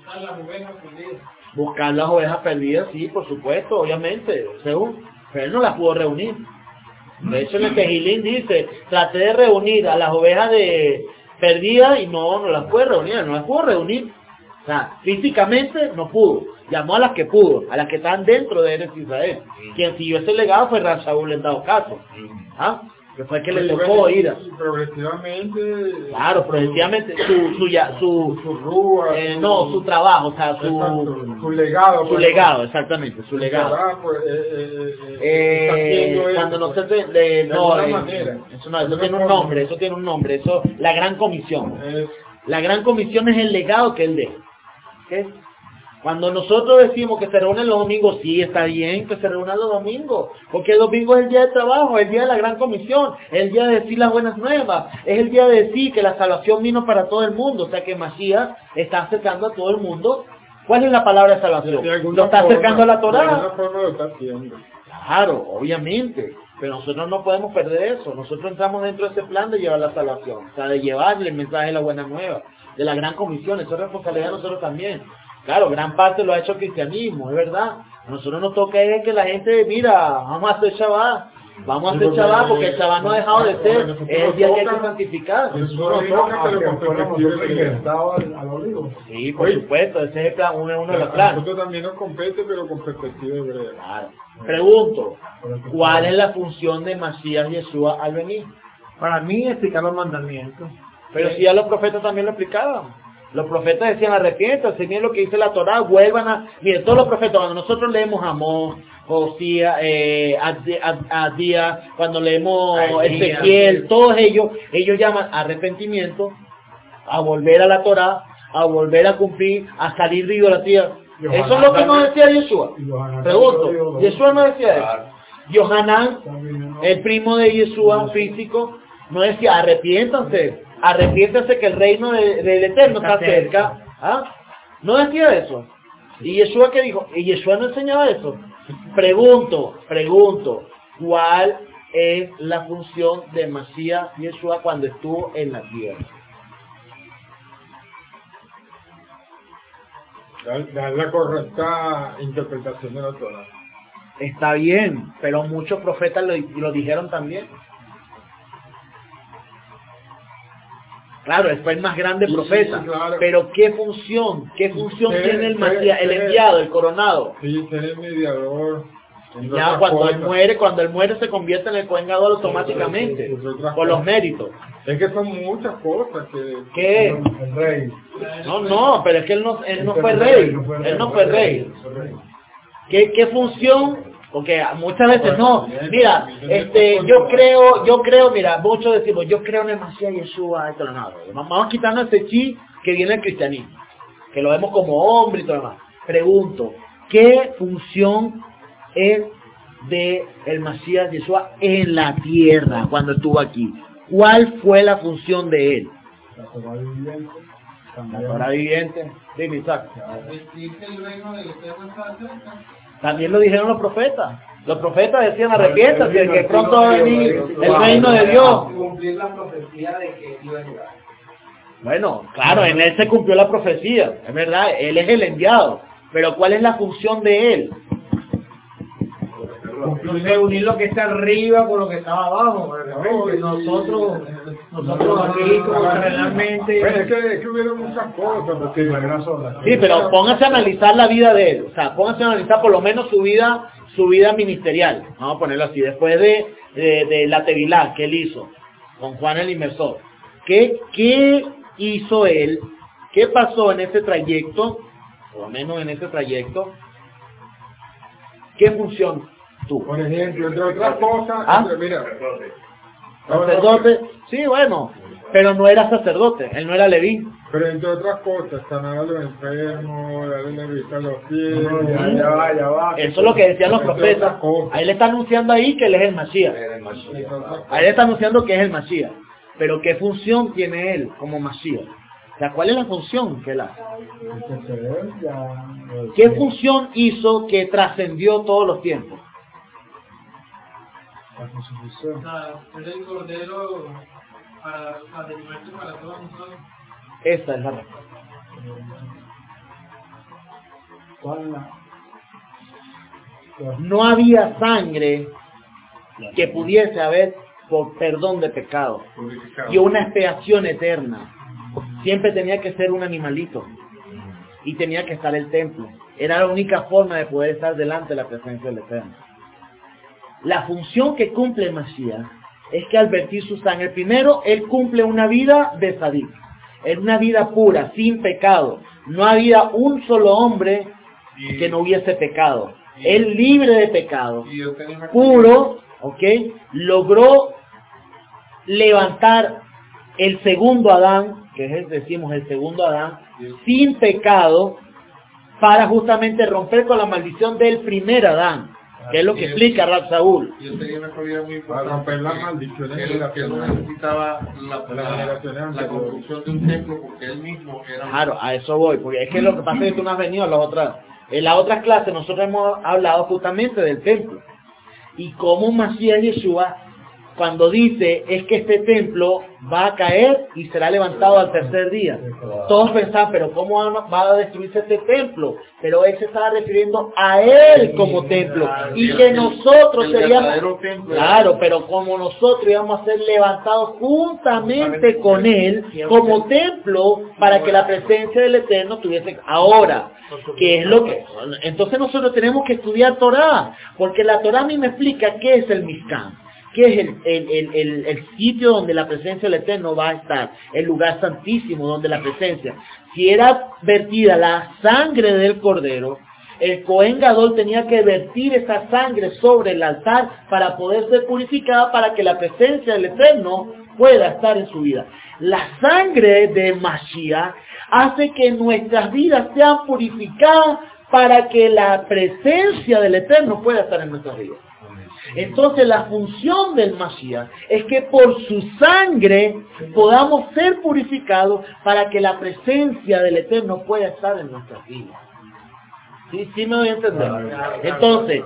buscar las ovejas perdidas, sí, por supuesto, obviamente, según, pero él no las pudo reunir. De hecho, en el Tejilín dice, traté de reunir a las ovejas de perdidas y no, no las pude reunir, no las pudo reunir. O sea, físicamente no pudo. Llamó a las que pudo, a las que están dentro de Eretz Israel. Quien siguió ese legado fue Ram Shaul en dado caso. ¿Ah? Que fue que le tocó ir a... Progresivamente. Claro, progresivamente su, su, ya, su, Su rúa. eh, su- no, su trabajo, o sea, Exacto, su, su legado. su pues, legado, exactamente, su legado. ¿verdad? Pues, eh, eh, eh, está Eh, haciendo cuando eso, no se pues. te, de, De no, alguna eh, manera. eso no, De eso alguna tiene un forma. nombre, eso tiene un nombre, eso, la gran comisión. Es- La gran comisión es el legado que él deja. ¿Ok? Cuando nosotros decimos que se reúnen los domingos, sí, está bien que se reúnan los domingos, porque el domingo es el día de trabajo, es el día de la gran comisión, es el día de decir las buenas nuevas, es el día de decir que la salvación vino para todo el mundo, o sea que Mashiach está acercando a todo el mundo. ¿Cuál es la palabra de salvación? de alguna Lo está forma- acercando a la De Torá. alguna forma lo está haciendo. Claro, obviamente, pero nosotros no podemos perder eso. Nosotros entramos dentro de ese plan de llevar la salvación, o sea, de llevarle el mensaje de la buena nueva, de la gran comisión. Eso es responsabilidad de nosotros también. Claro, gran parte lo ha hecho el cristianismo, es verdad. A nosotros nos toca es que la gente, mira, vamos a hacer Shabbat, vamos a hacer Shabbat porque el Shabbat no ha dejado de ser, es el día que hay que santificar. Eso no toca, pero con perspectiva de vida. inventado al, al olivo. Sí, por Oye, supuesto, ese es el plan, uno, uno de los A planes. nosotros también nos compete, pero con perspectiva de breve. Claro. Pregunto, ¿cuál es la función de Masías Yeshua al venir? Para mí explicar los mandamientos. Pero si ya los profetas también lo explicaban. Los profetas decían arrepiéntanse, miren lo que dice la Torá, vuelvan a... Miren, todos los profetas, cuando nosotros leemos Amós, Josías, eh, Adías, cuando leemos Ezequiel, todos ellos, ellos llaman arrepentimiento, a volver a la Torá, a volver a cumplir, a salir de idolatría. Eso es lo que nos decía Yeshua. Pregunto, Yeshua no decía eso. Yohanan, el primo de Yeshua físico, no decía arrepiéntanse, arrepiéntanse que el reino de, del Eterno está cerca. ¿Ah? No decía eso. ¿Y Yeshua qué dijo? ¿Y Yeshua no enseñaba eso? Pregunto, pregunto, ¿cuál es la función de Masías Yeshua cuando estuvo en la tierra? Dar la correcta interpretación de la Torah. Está bien, pero muchos profetas lo, lo dijeron también. Claro, él fue el más grande Sí, profeta, sí, claro. pero ¿qué función? ¿Qué función Ser- tiene el ser- Masías, el ser- enviado, el coronado? Sí, ser el mediador. entre Ya otras cuando él cosas. muere, cuando él muere se convierte en el Cohen Gadol automáticamente, Sí, sí, sí, otras por los cosas. méritos. Es que son muchas cosas que... ¿Qué? El rey. No, no, pero es que él no, él no fue rey, él no fue rey. ¿Qué, qué función? Porque muchas veces no. Mira, este, yo creo, yo creo, mira, muchos decimos, yo creo en el Masías Yeshua, esto no, no. Vamos quitando ese chi que viene del cristianismo, que lo vemos como hombre y todo lo demás. Pregunto, ¿qué función es de el Masías Yeshua en la tierra cuando estuvo aquí? ¿Cuál fue la función de él? La Torah viviente. La Torah viviente. Dime, Isaac. También lo dijeron los profetas. Los profetas decían arrepiéntate, que pronto va a venir el reino de Dios. Cumplir la profecía de que iba a llegar. Bueno, claro, en él se cumplió la profecía, es verdad, él es el enviado. Pero ¿cuál es la función de él? Reunir lo que está arriba con lo que estaba abajo. Realmente. Nosotros, nosotros aquí como realmente... Bueno, es que, es que hubieron muchas cosas. Porque Sí, pero póngase a analizar la vida de él, o sea, póngase a analizar por lo menos su vida, su vida ministerial, vamos a ponerlo así, después de, de, de la Tevilá que él hizo con Juan el Inmersor. ¿Qué, qué hizo él? ¿Qué pasó en ese trayecto? Por lo menos en ese trayecto. ¿Qué función tuvo? Por ejemplo, entre otras cosas, ¿Ah? entre- mira, Sacerdote, sí, bueno, pero no era sacerdote, él no era leví. pero entre otras cosas, sanar a los enfermos, darle la vista a los pies, ya, ya va, ya va. Eso es lo que decían los Entre profetas. otras cosas. Ahí le está anunciando ahí que él es el Masías. Entre otras Ahí le está anunciando que es el Masías. Pero ¿qué función tiene él como Masías? O sea, ¿cuál es la función que él hace? ¿Qué función hizo que trascendió todos los tiempos? constitución. Ser el cordero para, para el muerto para todos nosotros. Esa es la respuesta. No había sangre que pudiese haber por perdón de pecado Purificado. y una expiación eterna. Siempre tenía que ser un animalito y tenía que estar el templo. Era la única forma de poder estar delante de la presencia del Eterno. La función que cumple el Masías es que al vertir su sangre, primero, él cumple una vida de sadik, en una vida pura, sin pecado. No había un solo hombre Y- que no hubiese pecado. y- Él libre de pecado, y yo tenía una- puro, ¿ok? Logró levantar el segundo Adán, que es el, decimos el segundo Adán, sin pecado, para justamente romper con la maldición del primer Adán, que es lo que explica Rab Saúl. Yo tenía una cualidad muy Para importante. romper las que- maldiciones que él, que él no generacionales. necesitaba la, Las la, generaciones la anteriores. construcción de un templo porque él mismo era un- Claro, a eso voy, porque es que lo que pasa es que tú no has venido a las otras, en las otras clases nosotros hemos hablado justamente del templo, y cómo Masías Yeshua, cuando dice es que este templo va a caer y será levantado al tercer día. Todos pensaban, pero ¿cómo va va a destruirse este templo? Pero él se estaba refiriendo a él como templo, y que nosotros el seríamos, verdadero templo. claro, pero como nosotros íbamos a ser levantados juntamente con él como templo para que la presencia del Eterno estuviese ahora. ¿Qué es lo que? Entonces nosotros tenemos que estudiar Torah, porque la Torah a mí me explica qué es el Mishkan. ¿Qué es el, el, el, el, el sitio donde la presencia del Eterno va a estar? El lugar santísimo donde la presencia. Si era vertida la sangre del Cordero, el Cohen Gadol tenía que vertir esa sangre sobre el altar para poder ser purificada, para que la presencia del Eterno pueda estar en su vida. La sangre de Mashiach hace que nuestras vidas sean purificadas para que la presencia del Eterno pueda estar en nuestras vidas. Entonces la función del Mashiach es que por su sangre podamos ser purificados para que la presencia del Eterno pueda estar en nuestras vidas. ¿Sí, sí me voy a entender? Entonces,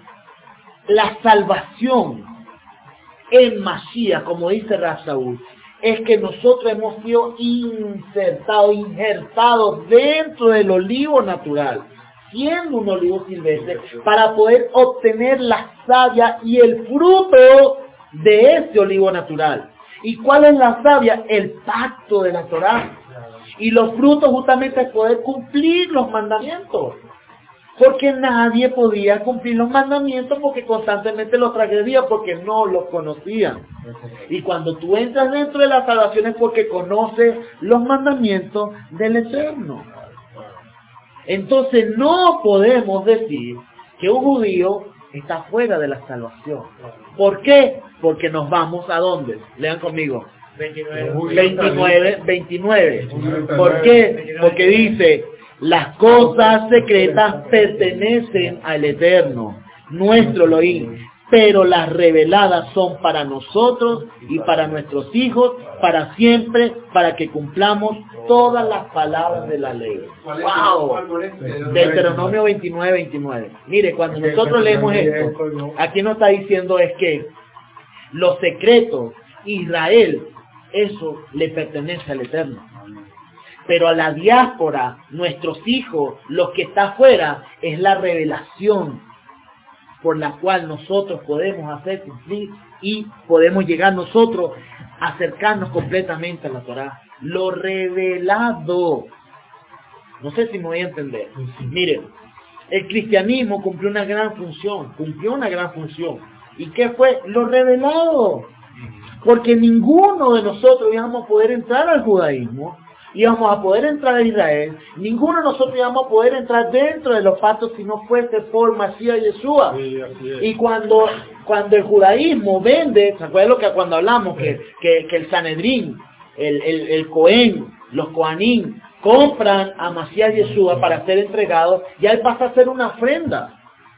la salvación en Mashiach, como dice Rav Saúl, es que nosotros hemos sido insertados, injertados dentro del olivo natural, siendo un olivo silvestre, para poder obtener la savia y el fruto de ese olivo natural. ¿Y cuál es la savia? El pacto de la Torá. Y los frutos justamente es poder cumplir los mandamientos. Porque nadie podía cumplir los mandamientos porque constantemente los transgredía, porque no los conocían. Y cuando tú entras dentro de la salvación es porque conoces los mandamientos del Eterno. Entonces no podemos decir que un judío está fuera de la salvación. ¿Por qué? Porque nos vamos a ¿dónde? Lean conmigo. veintinueve, veintinueve. ¿Por qué? Porque dice, las cosas secretas pertenecen al Eterno, nuestro Elohim, pero las reveladas son para nosotros y para nuestros hijos, para siempre, para que cumplamos todas las palabras de la ley. ¡Wow! Deuteronomio veintinueve, veintinueve. Mire, cuando nosotros leemos esto, aquí nos está diciendo es que los secretos, Israel, eso le pertenece al Eterno. Pero a la diáspora, nuestros hijos, los que están afuera, es la revelación por la cual nosotros podemos hacer cumplir y podemos llegar nosotros a acercarnos completamente a la Torá. Lo revelado. No sé si me voy a entender. Miren, el cristianismo cumplió una gran función, cumplió una gran función. ¿Y qué fue? Lo revelado. Porque ninguno de nosotros íbamos a poder entrar al judaísmo, íbamos a poder entrar a Israel, ninguno de nosotros íbamos a poder entrar dentro de los pactos si no fuese por Mashiach Yeshua. Sí, y cuando, cuando el judaísmo vende, ¿se acuerdan lo que cuando hablamos? Sí. Que, que, que el Sanedrín, el, el, el Cohen, los Coanim, compran a Mashiach Yeshua para ser entregados, ya él pasa a ser una ofrenda.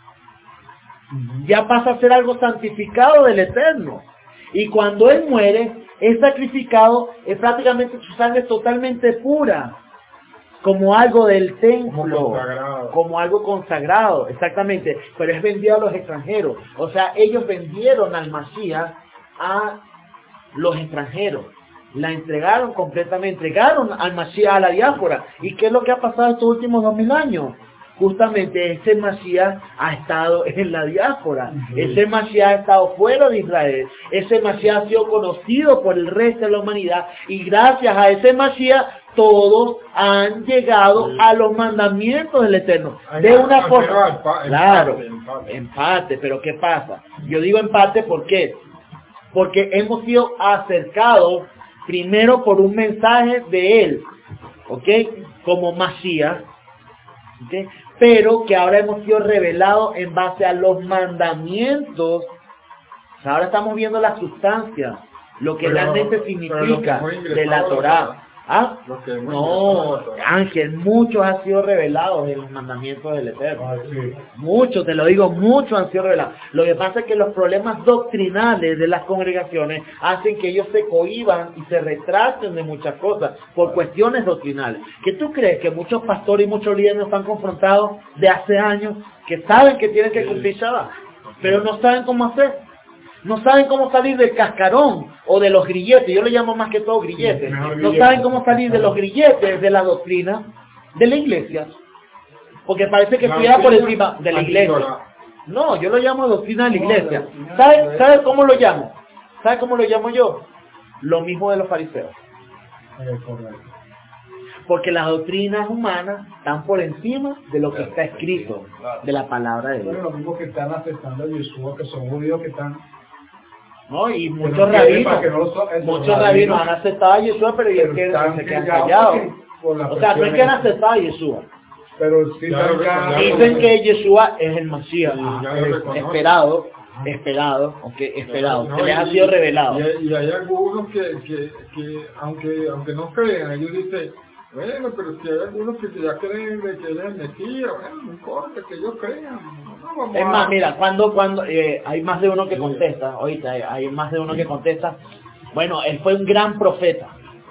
Ya pasa a ser algo santificado del Eterno. Y cuando él muere, es sacrificado, es prácticamente su sangre es totalmente pura, como algo del templo, como, como algo consagrado, exactamente, pero es vendido a los extranjeros. O sea, ellos vendieron al Mashiach a los extranjeros, la entregaron completamente, entregaron al Mashiach a la diáspora. ¿Y qué es lo que ha pasado estos últimos dos mil años? Justamente ese Mashiach ha estado en la diáspora, uh-huh. Ese Mashiach ha estado fuera de Israel, ese Mashiach ha sido conocido por el resto de la humanidad y gracias a ese Mashiach todos han llegado sí. a los mandamientos del Eterno. De una forma, claro, en parte, pero ¿qué pasa? Yo digo en parte, ¿por qué? Porque hemos sido acercados primero por un mensaje de Él, ¿ok? Como Mashiach, ¿ok? Pero que ahora hemos sido revelados en base a los mandamientos. O sea, ahora estamos viendo la sustancia, lo que pero, realmente significa de la Torá. ¿Ah? No, Ángel, muchos han sido revelados en los mandamientos del Eterno. Ah, sí. Muchos, te lo digo, muchos han sido revelados. Lo que pasa es que los problemas doctrinales de las congregaciones hacen que ellos se cohíban y se retraten de muchas cosas por cuestiones doctrinales. ¿Qué tú crees? Que muchos pastores y muchos líderes nos están confrontados de hace años, que saben que tienen que cumplir Shabbat, pero no saben cómo hacer. No saben cómo salir del cascarón o de los grilletes. Yo le llamo más que todo grilletes. No saben cómo salir de los grilletes de la doctrina de la iglesia. Porque parece que estuviera por encima de la iglesia. No, yo lo llamo doctrina de la iglesia. ¿Sabe, ¿Sabe cómo lo llamo? ¿Sabe cómo lo llamo yo? Lo mismo de los fariseos. Porque las doctrinas humanas están por encima de lo que está escrito, de la palabra de Dios. Los mismos que están aceptando a Yeshua, que son judíos que están ¿no? Y muchos no quiere rabinos, para que no lo so- esos muchos rabinos- rabinos han aceptado a Yeshua, pero ellos Pero quieren están se quedan callados callados. porque por las O sea, no es que han presiones- aceptado a Yeshua. Pero sí Ya están lo ya- reconocen. Dicen que Yeshua es el Masías, Sí, ah, ya lo el reconocen. esperado, esperado, aunque esperado, No, que les ha y- sido revelado. Y, hay- y hay algunos que, que, que aunque, aunque no crean, ellos dicen, bueno, pero si hay algunos que ya creen de que él es Mesías, bueno, no importa, que ellos crean. No, vamos Es a- más, mira, cuando, cuando eh, hay más de uno que contesta, ahorita hay, hay más de uno que contesta, bueno, él fue un gran profeta.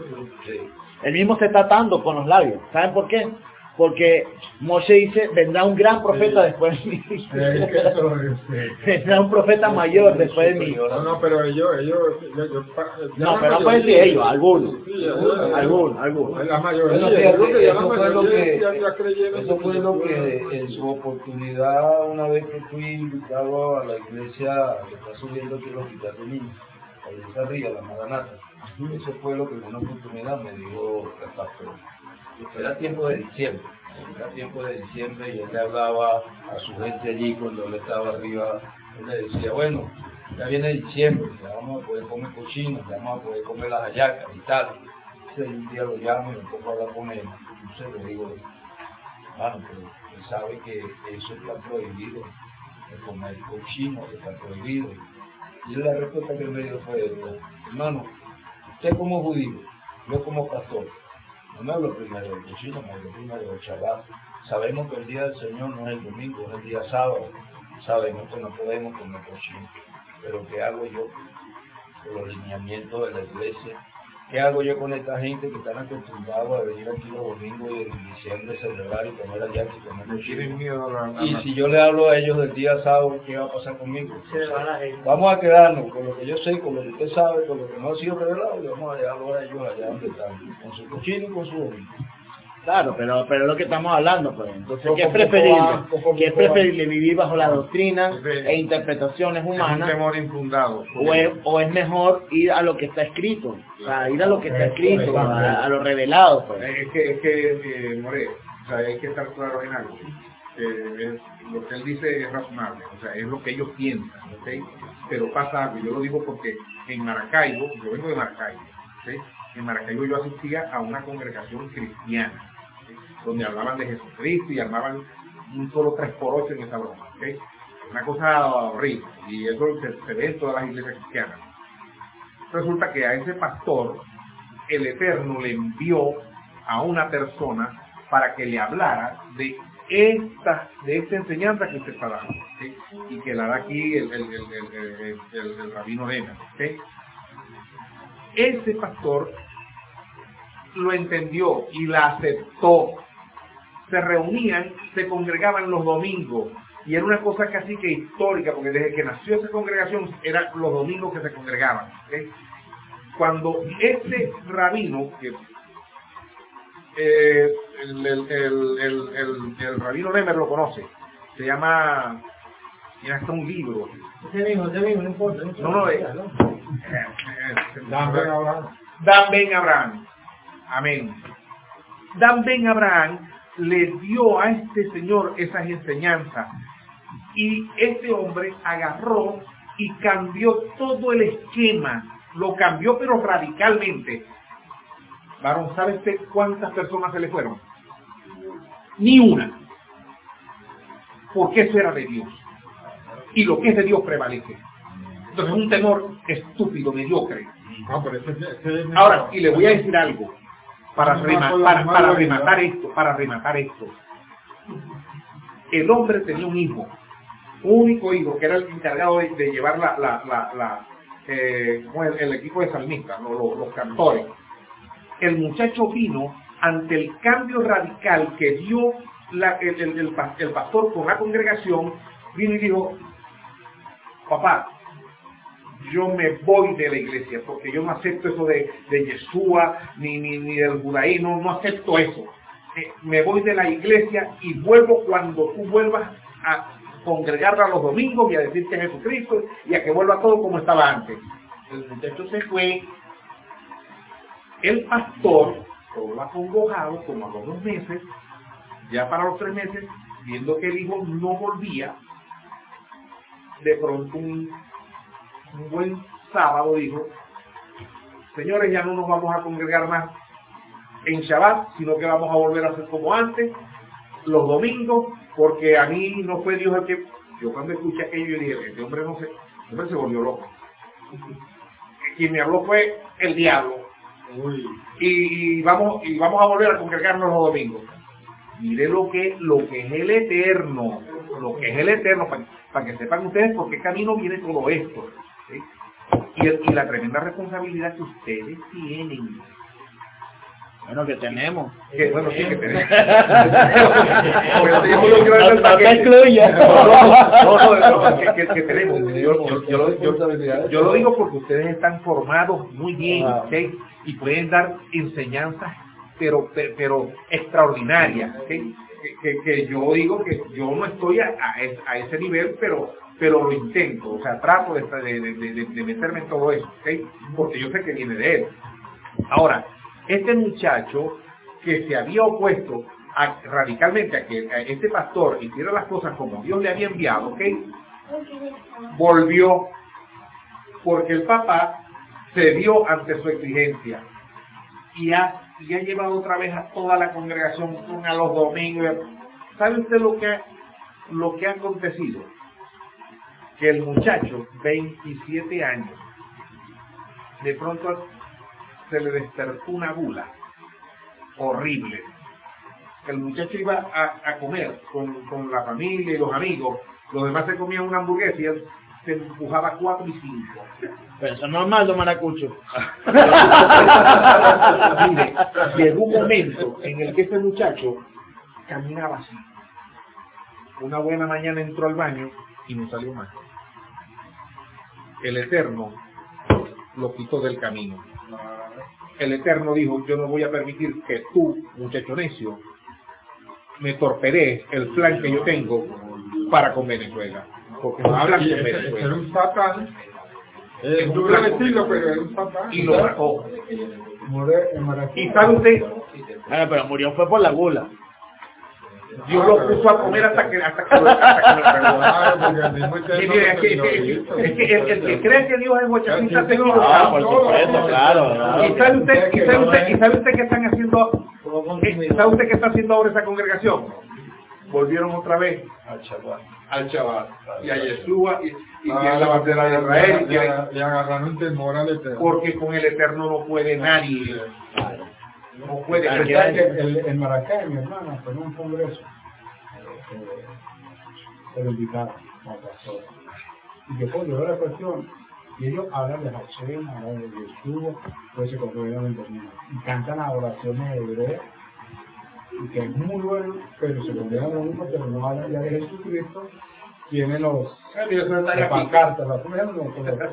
Él mismo se está atando con los labios. ¿Saben por qué? Porque Moshe dice, vendrá un gran profeta Sí. después de mí. Es que eso es, sí. Vendrá un profeta mayor después de mí. No, no, pero ellos, ellos, ellos, ellos pa- ya No, la pero no mayoría- pueden decir ellos, algunos. Sí, ellos- Algunos, algunos. La mayoría, Bueno, yo fíjate, creo que ya la eso fue lo mayoría que- ya, ya creyeron. Eso fue lo que Yeshua- en su oportunidad, una vez que fui invitado a la iglesia que está subiendo aquí el hospital de niños, ahí está arriba, la Maranata. Eso fue lo que en una oportunidad me dijo el pastor. Era tiempo de diciembre, era tiempo de diciembre y él le hablaba a su gente allí cuando él estaba arriba. Él le decía, bueno, ya viene diciembre, ya vamos a poder comer cochino, ya vamos a poder comer las hallacas y tal. Entonces un día lo llamo y me pongo a hablar con él. Entonces le digo, bueno, pero él sabe que eso está prohibido, el comer cochino está prohibido. Y la respuesta que él me dio fue esta, hermano, usted como judío, yo como pastor, no me hablo primero del cochino, me hablo primero del Shabbat. Sabemos que el día del Señor no es el domingo, es el día sábado. Sabemos que no podemos comer cochino. Pero ¿qué hago yo con los lineamientos de la iglesia? ¿Qué hago yo con esta gente que están acostumbrados a venir aquí los domingos y en diciembre celebrar y comer allá y comer Le tienen cochino? miedo a la... a Y la- si yo le hablo a ellos del día sábado, ¿qué va a pasar conmigo? Se va la gente. Vamos a quedarnos con lo que yo sé, con lo que usted sabe, con lo que no ha sido revelado, y vamos a dejarlo a ellos allá donde están, con su cochino y con su domingo. Claro, pero, pero es lo que estamos hablando, pues. Entonces, Poco ¿qué es a poco preferible? va, poco a ¿Qué es poco va. preferible vivir bajo la doctrina Sí. e interpretaciones Es un humanas? temor infundado. O es, o es mejor ir a lo que está escrito, o sea, ir a lo que está escrito, a, a lo revelado, pues. Es que, es que eh, More, o sea, hay que estar claro en algo. Eh, es- lo que él dice es razonable, o sea, es lo que ellos piensan, ¿ok? Pero pasa algo, yo lo digo porque en Maracaibo, yo vengo de Maracaibo, ¿ok? En Maracaibo yo asistía a una congregación cristiana, ¿ok? Donde hablaban de Jesucristo y armaban un solo tres por ocho en esa broma, ¿ok? Una cosa horrible, y eso se, se ve en todas las iglesias cristianas. Resulta que a ese pastor el Eterno le envió a una persona para que le hablara de esta, de esta enseñanza que usted está dando, ¿sí? Y que la da aquí el, el, el, el, el, el- el rabino Lena, ¿sí? Ese pastor lo entendió y la aceptó. Se reunían, se congregaban los domingos y era una cosa casi que histórica porque desde que nació esa congregación eran los domingos que se congregaban, ¿sí? Cuando ese rabino, que eh, el, el, el, el, el, el rabino Nemer lo conoce, se llama, tiene hasta un libro, Ese mismo, ese mismo, no importa. No, no, no, eh, importa, eh, Dan Ben Abraham. Dan Ben Abraham, amén. Dan Ben Abraham le dio a este señor esas enseñanzas y este hombre agarró y cambió todo el esquema, lo cambió pero radicalmente. Varón, ¿sabe usted cuántas personas se le fueron? Ni una. Porque eso era de Dios. Y lo que es de Dios prevalece. Entonces es un temor estúpido, mediocre. Ah, pero ese, ese es- Ahora, y le voy a decir algo, para, No, rema- no, no, para, no, para no, rematar no. esto, para rematar esto. El hombre tenía un hijo, un único hijo, que era el encargado de, de llevar la, la, la, la, eh, bueno, el, el equipo de salmistas, los, los, los cantores. El muchacho vino ante el cambio radical que dio la, el, el, el, pas- el pastor con la congregación, vino y dijo, papá, yo me voy de la iglesia porque yo no acepto eso de, de Yeshua ni, ni, ni del judaísmo, no acepto eso. Eh, me voy de la iglesia y vuelvo cuando tú vuelvas a congregarla los domingos y a decir que es Jesucristo y a que vuelva todo como estaba antes. El muchacho se fue. El pastor, todo acongojado, como a los dos meses, ya para los tres meses, viendo que el hijo no volvía, de pronto un, un buen sábado dijo, señores, ya no nos vamos a congregar más en Shabbat, sino que vamos a volver a hacer como antes, los domingos, porque a mí no fue Dios el que... Yo cuando escuché aquello, yo dije, este hombre no se, este hombre se volvió loco. Quien me habló fue el diablo. Uy. Y, y, vamos, y vamos a volver a congregarnos los domingos. Mire lo que, lo que es el Eterno, lo que es el Eterno, para, para que sepan ustedes por qué camino viene todo esto. ¿Sí? Y, y la tremenda responsabilidad que ustedes tienen. Bueno, que tenemos. Que, bueno, sí que tenemos. No te excluyas. No, no, no, que, que, que tenemos. Yo, yo, yo, lo, yo, yo lo digo porque ustedes están formados muy bien, ¿okay? Y pueden dar enseñanzas, pero, pero extraordinarias, ¿okay? Que, que, que yo digo que yo no estoy a, a, a ese nivel, pero pero lo intento, o sea, trato de, de, de, de, de meterme en todo eso, ¿okay? Porque yo sé que viene de él. Ahora, este muchacho que se había opuesto a, radicalmente a que a este pastor hiciera las cosas como Dios le había enviado, ¿ok? Volvió porque el papá cedió ante su exigencia y ha, y ha llevado otra vez a toda la congregación a los domingos. ¿Sabe usted lo que, lo que ha acontecido? Que el muchacho, veintisiete años, de pronto se le despertó una gula horrible. El muchacho iba a, a comer con, con la familia y los amigos, los demás se comían una hamburguesa y él se empujaba cuatro y cinco. Pero eso es normal, don Maracucho. Mire, llegó un momento en el que ese muchacho caminaba así. Una buena mañana entró al baño y no salió más. El Eterno lo quitó del camino. El Eterno dijo, yo no voy a permitir que tú, muchacho necio, me torpedees el plan que yo tengo para con Venezuela. Porque no hablan con Venezuela. Era un satán. Es duro decirlo, pero era un satán. Y lo sacó. Y ¿Y sabe usted? Bueno, pero murió fue por la gula. Dios lo puso a comer hasta que hasta que lo hasta que lo es que el que cree que Dios es muchachita está seguro. Ah, por supuesto, claro. ¿Y sabe usted, y sabe usted, y sabe usted qué están haciendo? ¿Sabe usted qué está haciendo ahora esa congregación? Volvieron otra vez al Shabbat, al Shabbat y a Yeshua y, y tienen la bandera de Israel y agarraron temor al Eterno. Porque con el Eterno no puede nadie. No puede. En Maracay, mi hermana, fue en un congreso. Se lo invitaron a pastor. Y que fue la cuestión. Y ellos hablan de Hashem, hablan de Yeshua, pues se congregan en domingo. Y cantan las oraciones hebreas. Y que es muy bueno, pero se congregan lo mismo, pero no hablan ya de Jesucristo. Tiene los las pancartas, las cosas los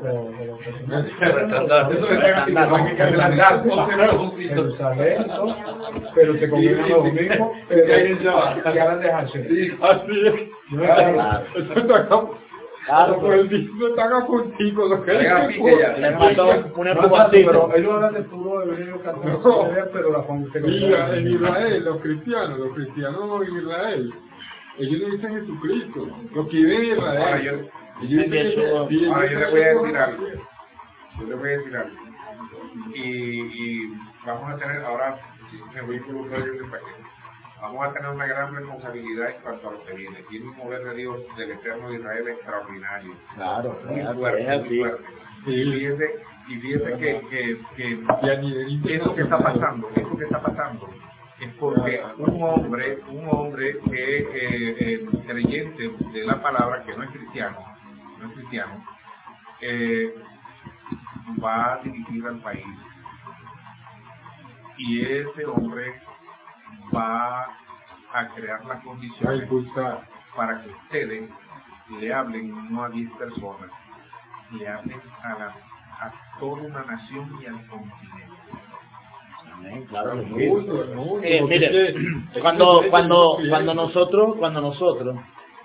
Jerusalén, pero se congregan lo mismo, pero que hablan de Hashem. Así es. Claro, pero el disco está contigo, lo que le faltó un empujacito. Pero ellos hablan de puro hebreo católico, pero la Mira, en Israel, los cristianos, los cristianos en Israel, ellos le dicen Jesucristo, los que viven en Israel. Ahora yo, ellos dicen, ahora yo le voy a decir algo. Yo le voy a decir algo. Y, y vamos a tener, ahora me voy a involucrar yo en el paquete. Vamos a tener una gran responsabilidad en cuanto a lo que viene. Tiene un mover de Dios del Eterno de Israel extraordinario. Claro, muy claro, fuerte, es muy así. fuerte. Y fíjese, y fíjese que, que, que eso que está pasando, eso que está pasando, es porque un hombre, un hombre que es eh, eh, creyente de la palabra, que no es cristiano, no es cristiano, eh, va a dirigir al país. Y ese hombre va a crear las condiciones para que ustedes le hablen no a diez personas, le hablen a, la, a toda una nación y al continente. Amén, claro, el mundo, el mundo. Eh, mire, cuando, cuando, cuando nosotros, cuando nosotros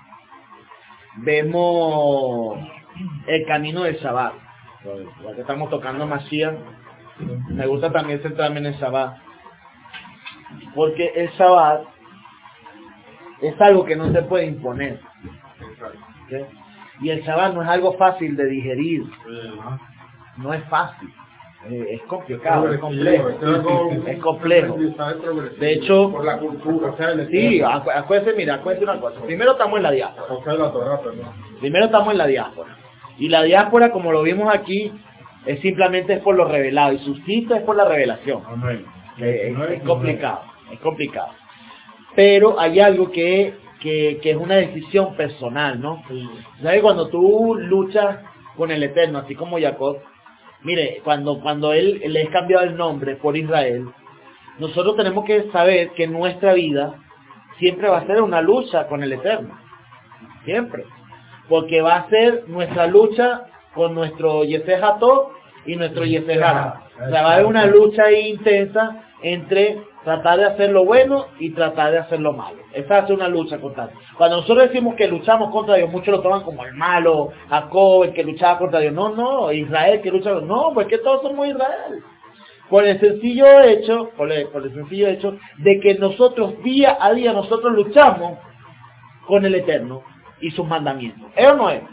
vemos el camino del Shabbat, ya que estamos tocando Mashiach, me gusta también centrarme en el Shabbat, porque el Shabbat es algo que no se puede imponer, ¿okay? Y el Shabbat no es algo fácil de digerir. no es fácil. Eh, es complicado, es complejo, es complejo. De hecho, por la cultura, o sea, el sí, acu acuérdense, mira, acuérdense una cosa. Primero estamos en la diáspora. o sea, la Torá, perdón. Primero estamos en la diáspora. Y la diáspora, como lo vimos aquí, es simplemente es por lo revelado. Y su cita es por la revelación. Amén. Eh, es, es complicado, es complicado. Pero hay algo que, que, que es una decisión personal, ¿no? ¿Sabes? Cuando tú luchas con el Eterno, así como Jacob, mire, cuando, cuando él le es cambiado el nombre por Israel, nosotros tenemos que saber que nuestra vida siempre va a ser una lucha con el Eterno. Siempre. Porque va a ser nuestra lucha con nuestro Yeseh Hatov y nuestro Yeseh Hara. O sea, va a haber una lucha ahí intensa entre tratar de hacer lo bueno y tratar de hacer lo malo. Esa es una lucha constante. Cuando nosotros decimos que luchamos contra Dios, muchos lo toman como el malo, Jacob, el que luchaba contra Dios. No, no, Israel que lucha. No, pues que todos somos Israel. Por el sencillo hecho, por el, por el sencillo hecho de que nosotros día a día nosotros luchamos con el Eterno y sus mandamientos. ¿Es o no es?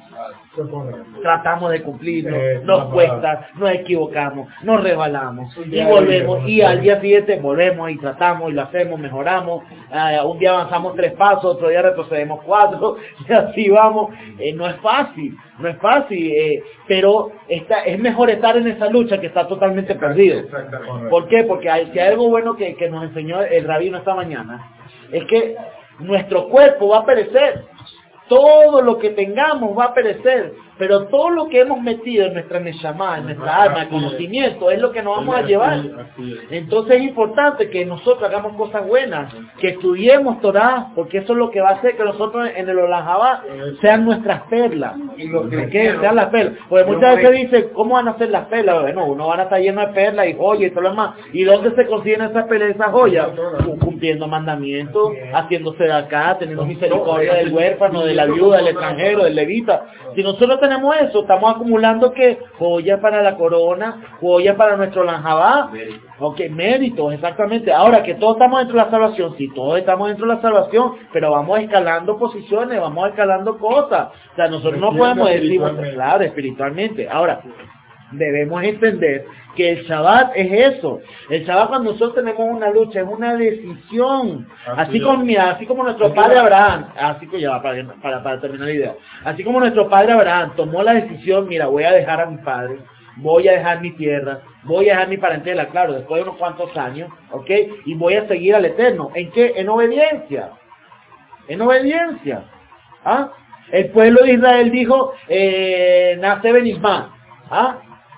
Tratamos de cumplirlo, eh, nos cuesta, nos equivocamos, nos resbalamos y volvemos y al día siguiente volvemos y tratamos y lo hacemos, mejoramos, uh, un día avanzamos tres pasos, otro día retrocedemos cuatro y así vamos. Eh, no es fácil, no es fácil, eh, pero está, es mejor estar en esa lucha que estar totalmente perdido. ¿Por qué? Porque hay, si hay algo bueno que, que nos enseñó el rabino esta mañana, es que nuestro cuerpo va a perecer. Todo lo que tengamos va a perecer, pero todo lo que hemos metido en nuestra neshama, en nuestra alma, el conocimiento, es lo que nos vamos a llevar. Entonces es importante que nosotros hagamos cosas buenas, que estudiemos Torah, porque eso es lo que va a hacer que nosotros en el Olam Haba sean nuestras perlas, que sean las perlas. Porque muchas veces dicen, ¿cómo van a ser las perlas? Bueno, uno van a estar lleno de perlas y joyas y todo lo demás. ¿Y dónde se consiguen esas perlas, esas joyas? Cumpliendo mandamientos, haciéndose de acá, teniendo misericordia del huérfano, de la viuda, del extranjero, del levita. Si nosotros tenemos eso, estamos acumulando que joyas para la corona, joyas para nuestro Olam Haba, ok, méritos, exactamente. Ahora que todos estamos dentro de la salvación, sí, todos estamos dentro de la salvación, pero vamos escalando posiciones, vamos escalando cosas. O sea, nosotros no podemos decir, claro, espiritualmente. Ahora, debemos entender que el Shabbat es eso. El Shabbat, cuando nosotros tenemos una lucha, es una decisión. Así como, mira, así como nuestro padre Abraham, así que ya para, para, para terminar la idea, así como nuestro padre Abraham tomó la decisión, mira, voy a dejar a mi padre, voy a dejar mi tierra, voy a dejar mi parentela, claro, después de unos cuantos años, ¿ok? Y voy a seguir al Eterno. ¿En qué? En obediencia. En obediencia. ¿Ah? El pueblo de Israel dijo, eh, nace Benishma. ¿Ah?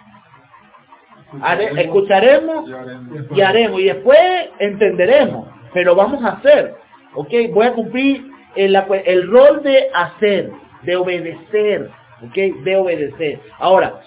Hare, escucharemos y haremos y después entenderemos, pero vamos a hacer, ok, voy a cumplir el, el rol de hacer, de obedecer, ok, de obedecer. Ahora,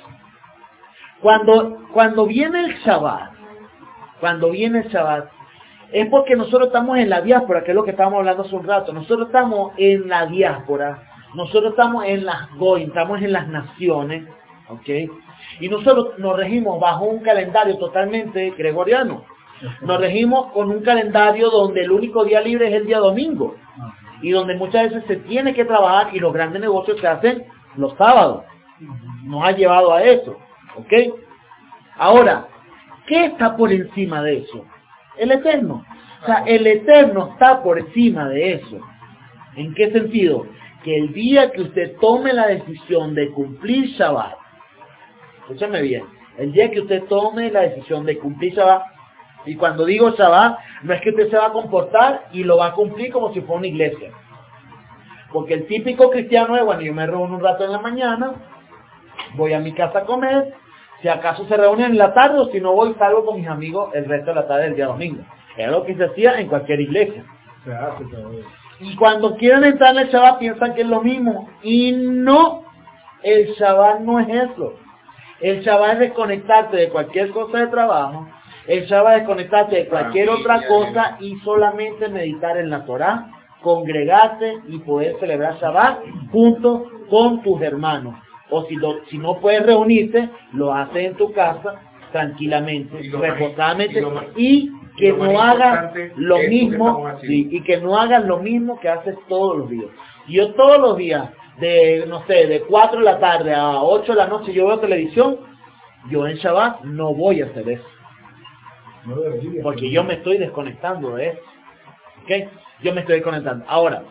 cuando, cuando viene el Shabbat, cuando viene el Shabbat, es porque nosotros estamos en la diáspora, que es lo que estábamos hablando hace un rato. Nosotros estamos en la diáspora, nosotros estamos en las Goy, estamos en las naciones, ok. Y nosotros nos regimos bajo un calendario totalmente gregoriano. Nos regimos con un calendario donde el único día libre es el día domingo. Y donde muchas veces se tiene que trabajar y los grandes negocios se hacen los sábados. Nos ha llevado a eso. ¿Ok? Ahora, ¿qué está por encima de eso? El Eterno. O sea, el Eterno está por encima de eso. ¿En qué sentido? Que el día que usted tome la decisión de cumplir Shabbat, escúchame bien, el día que usted tome la decisión de cumplir Shabbat, y cuando digo Shabbat, no es que usted se va a comportar y lo va a cumplir como si fuera una iglesia. Porque el típico cristiano es, bueno, yo me reúno un rato en la mañana, voy a mi casa a comer, si acaso se reúnen en la tarde, o si no voy, salgo con mis amigos el resto de la tarde del día domingo. Era lo que se hacía en cualquier iglesia. Se hace todavía. Y cuando quieren entrar en el Shabbat piensan que es lo mismo. Y no, el Shabbat no es eso. El Shabbat es desconectarte de cualquier cosa de trabajo. El Shabbat es desconectarte de cualquier otra cosa y solamente meditar en la Torah, congregarte y poder celebrar Shabbat junto con tus hermanos. O si, lo, si no puedes reunirte, lo haces en tu casa, tranquilamente, reposadamente, y que no hagas lo mismo, sí, y que no hagas lo mismo que haces todos los días. Yo todos los días, de, no sé, de cuatro de la tarde a ocho de la noche, yo veo televisión. yo en Shabbat no voy a hacer eso. No debería. Porque yo me estoy desconectando de eso. ¿Ok? Yo me estoy desconectando. Ahora,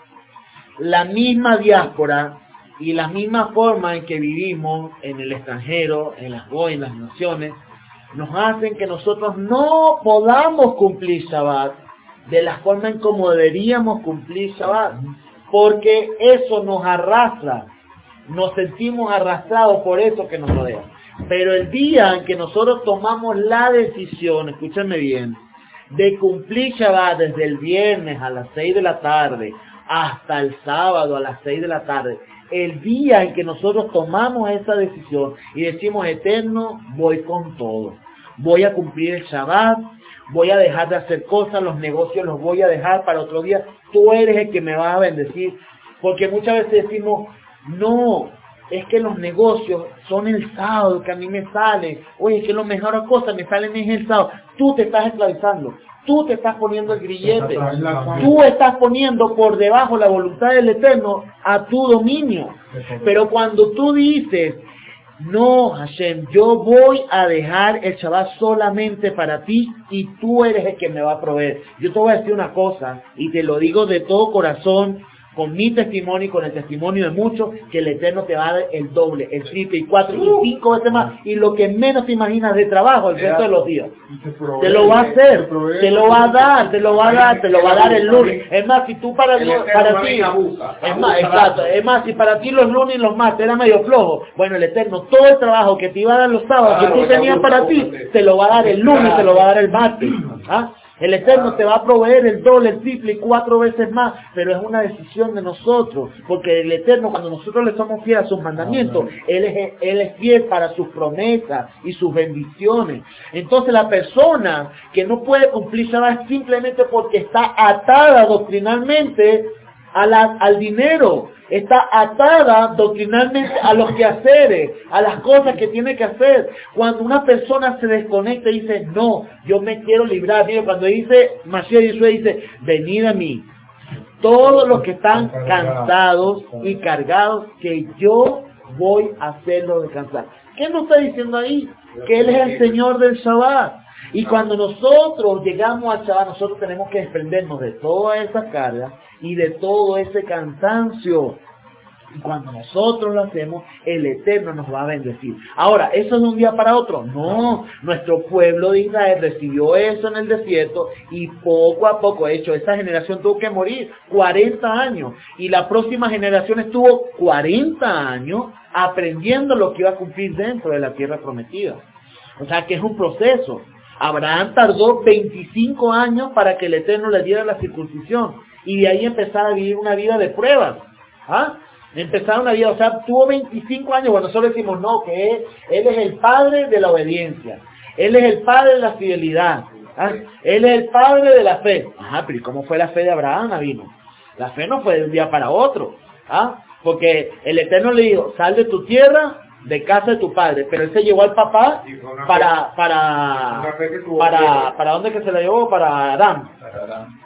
la misma diáspora y la misma forma en que vivimos en el extranjero, en las goy, en las naciones, nos hacen que nosotros no podamos cumplir Shabbat de la forma en como deberíamos cumplir Shabbat. Porque eso nos arrastra. Nos sentimos arrastrados por eso que nos rodea. Pero el día en que nosotros tomamos la decisión, escúchenme bien, de cumplir Shabbat desde el viernes a las seis de la tarde hasta el sábado a las seis de la tarde, el día en que nosotros tomamos esa decisión y decimos, Eterno, voy con todo, voy a cumplir el Shabbat, voy a dejar de hacer cosas, los negocios los voy a dejar para otro día, tú eres el que me va a bendecir, porque muchas veces decimos, no, es que los negocios son el sábado que a mí me sale, oye, es que las mejores cosas me salen es el sábado, tú te estás esclavizando, tú te estás poniendo el grillete, tú estás poniendo por debajo la voluntad del Eterno a tu dominio, pero cuando tú dices, no, Hashem, yo voy a dejar el Shabbat solamente para ti y tú eres el que me va a proveer. Yo te voy a decir una cosa y te lo digo de todo corazón, con mi testimonio y con el testimonio de muchos, que el Eterno te va a dar el doble, el triple y cuatro y cinco veces más, y lo que menos te imaginas de trabajo el resto de los días. Te lo va a hacer, te lo va a dar, te lo va a dar, te lo va a dar el lunes. Es más, si tú para, para ti, es más, exacto, es más, si para ti los lunes y los martes era medio flojo, bueno, el Eterno, todo el trabajo que te iba a dar los sábados, que tú tenías para ti, te lo va a dar el lunes, te lo va a dar el martes. ¿Ah? El Eterno te va a proveer el doble, el triple y cuatro veces más, pero es una decisión de nosotros, porque el Eterno, cuando nosotros le somos fieles a sus mandamientos, Él es, Él es fiel para sus promesas y sus bendiciones. Entonces la persona que no puede cumplir Shabbat simplemente porque está atada doctrinalmente a la, al dinero, está atada doctrinalmente a los quehaceres, a las cosas que tiene que hacer. Cuando una persona se desconecta y dice, no, yo me quiero librar, mire, cuando dice, Mashiach Yeshua dice, venid a mí, todos los que están cansados y cargados, que yo voy a hacerlos descansar. ¿Qué nos está diciendo ahí? Que Él es el Señor del Shabbat. Y cuando nosotros llegamos al Shabbat, nosotros tenemos que desprendernos de todas esas cargas y de todo ese cansancio. Y cuando nosotros lo hacemos, el Eterno nos va a bendecir. Ahora, ¿eso es de un día para otro? No, nuestro pueblo de Israel recibió eso en el desierto y poco a poco, de hecho, esa generación tuvo que morir cuarenta años. Y la próxima generación estuvo cuarenta años aprendiendo lo que iba a cumplir dentro de la tierra prometida. O sea, que es un proceso. Abraham tardó veinticinco años para que el Eterno le diera la circuncisión y de ahí empezar a vivir una vida de pruebas. ¿Ah? Empezar una vida, o sea, tuvo veinticinco años. Bueno, nosotros decimos, no, que él, él es el padre de la obediencia. Él es el padre de la fidelidad. ¿Ah? Él es el padre de la fe. Ajá, pero ¿y cómo fue la fe de Abraham, Avino? La fe no fue de un día para otro. ¿Ah? Porque el Eterno le dijo, sal de tu tierra, de casa de tu padre, pero él se llevó al papá para para para para ¿dónde que se la llevó? Para Adán.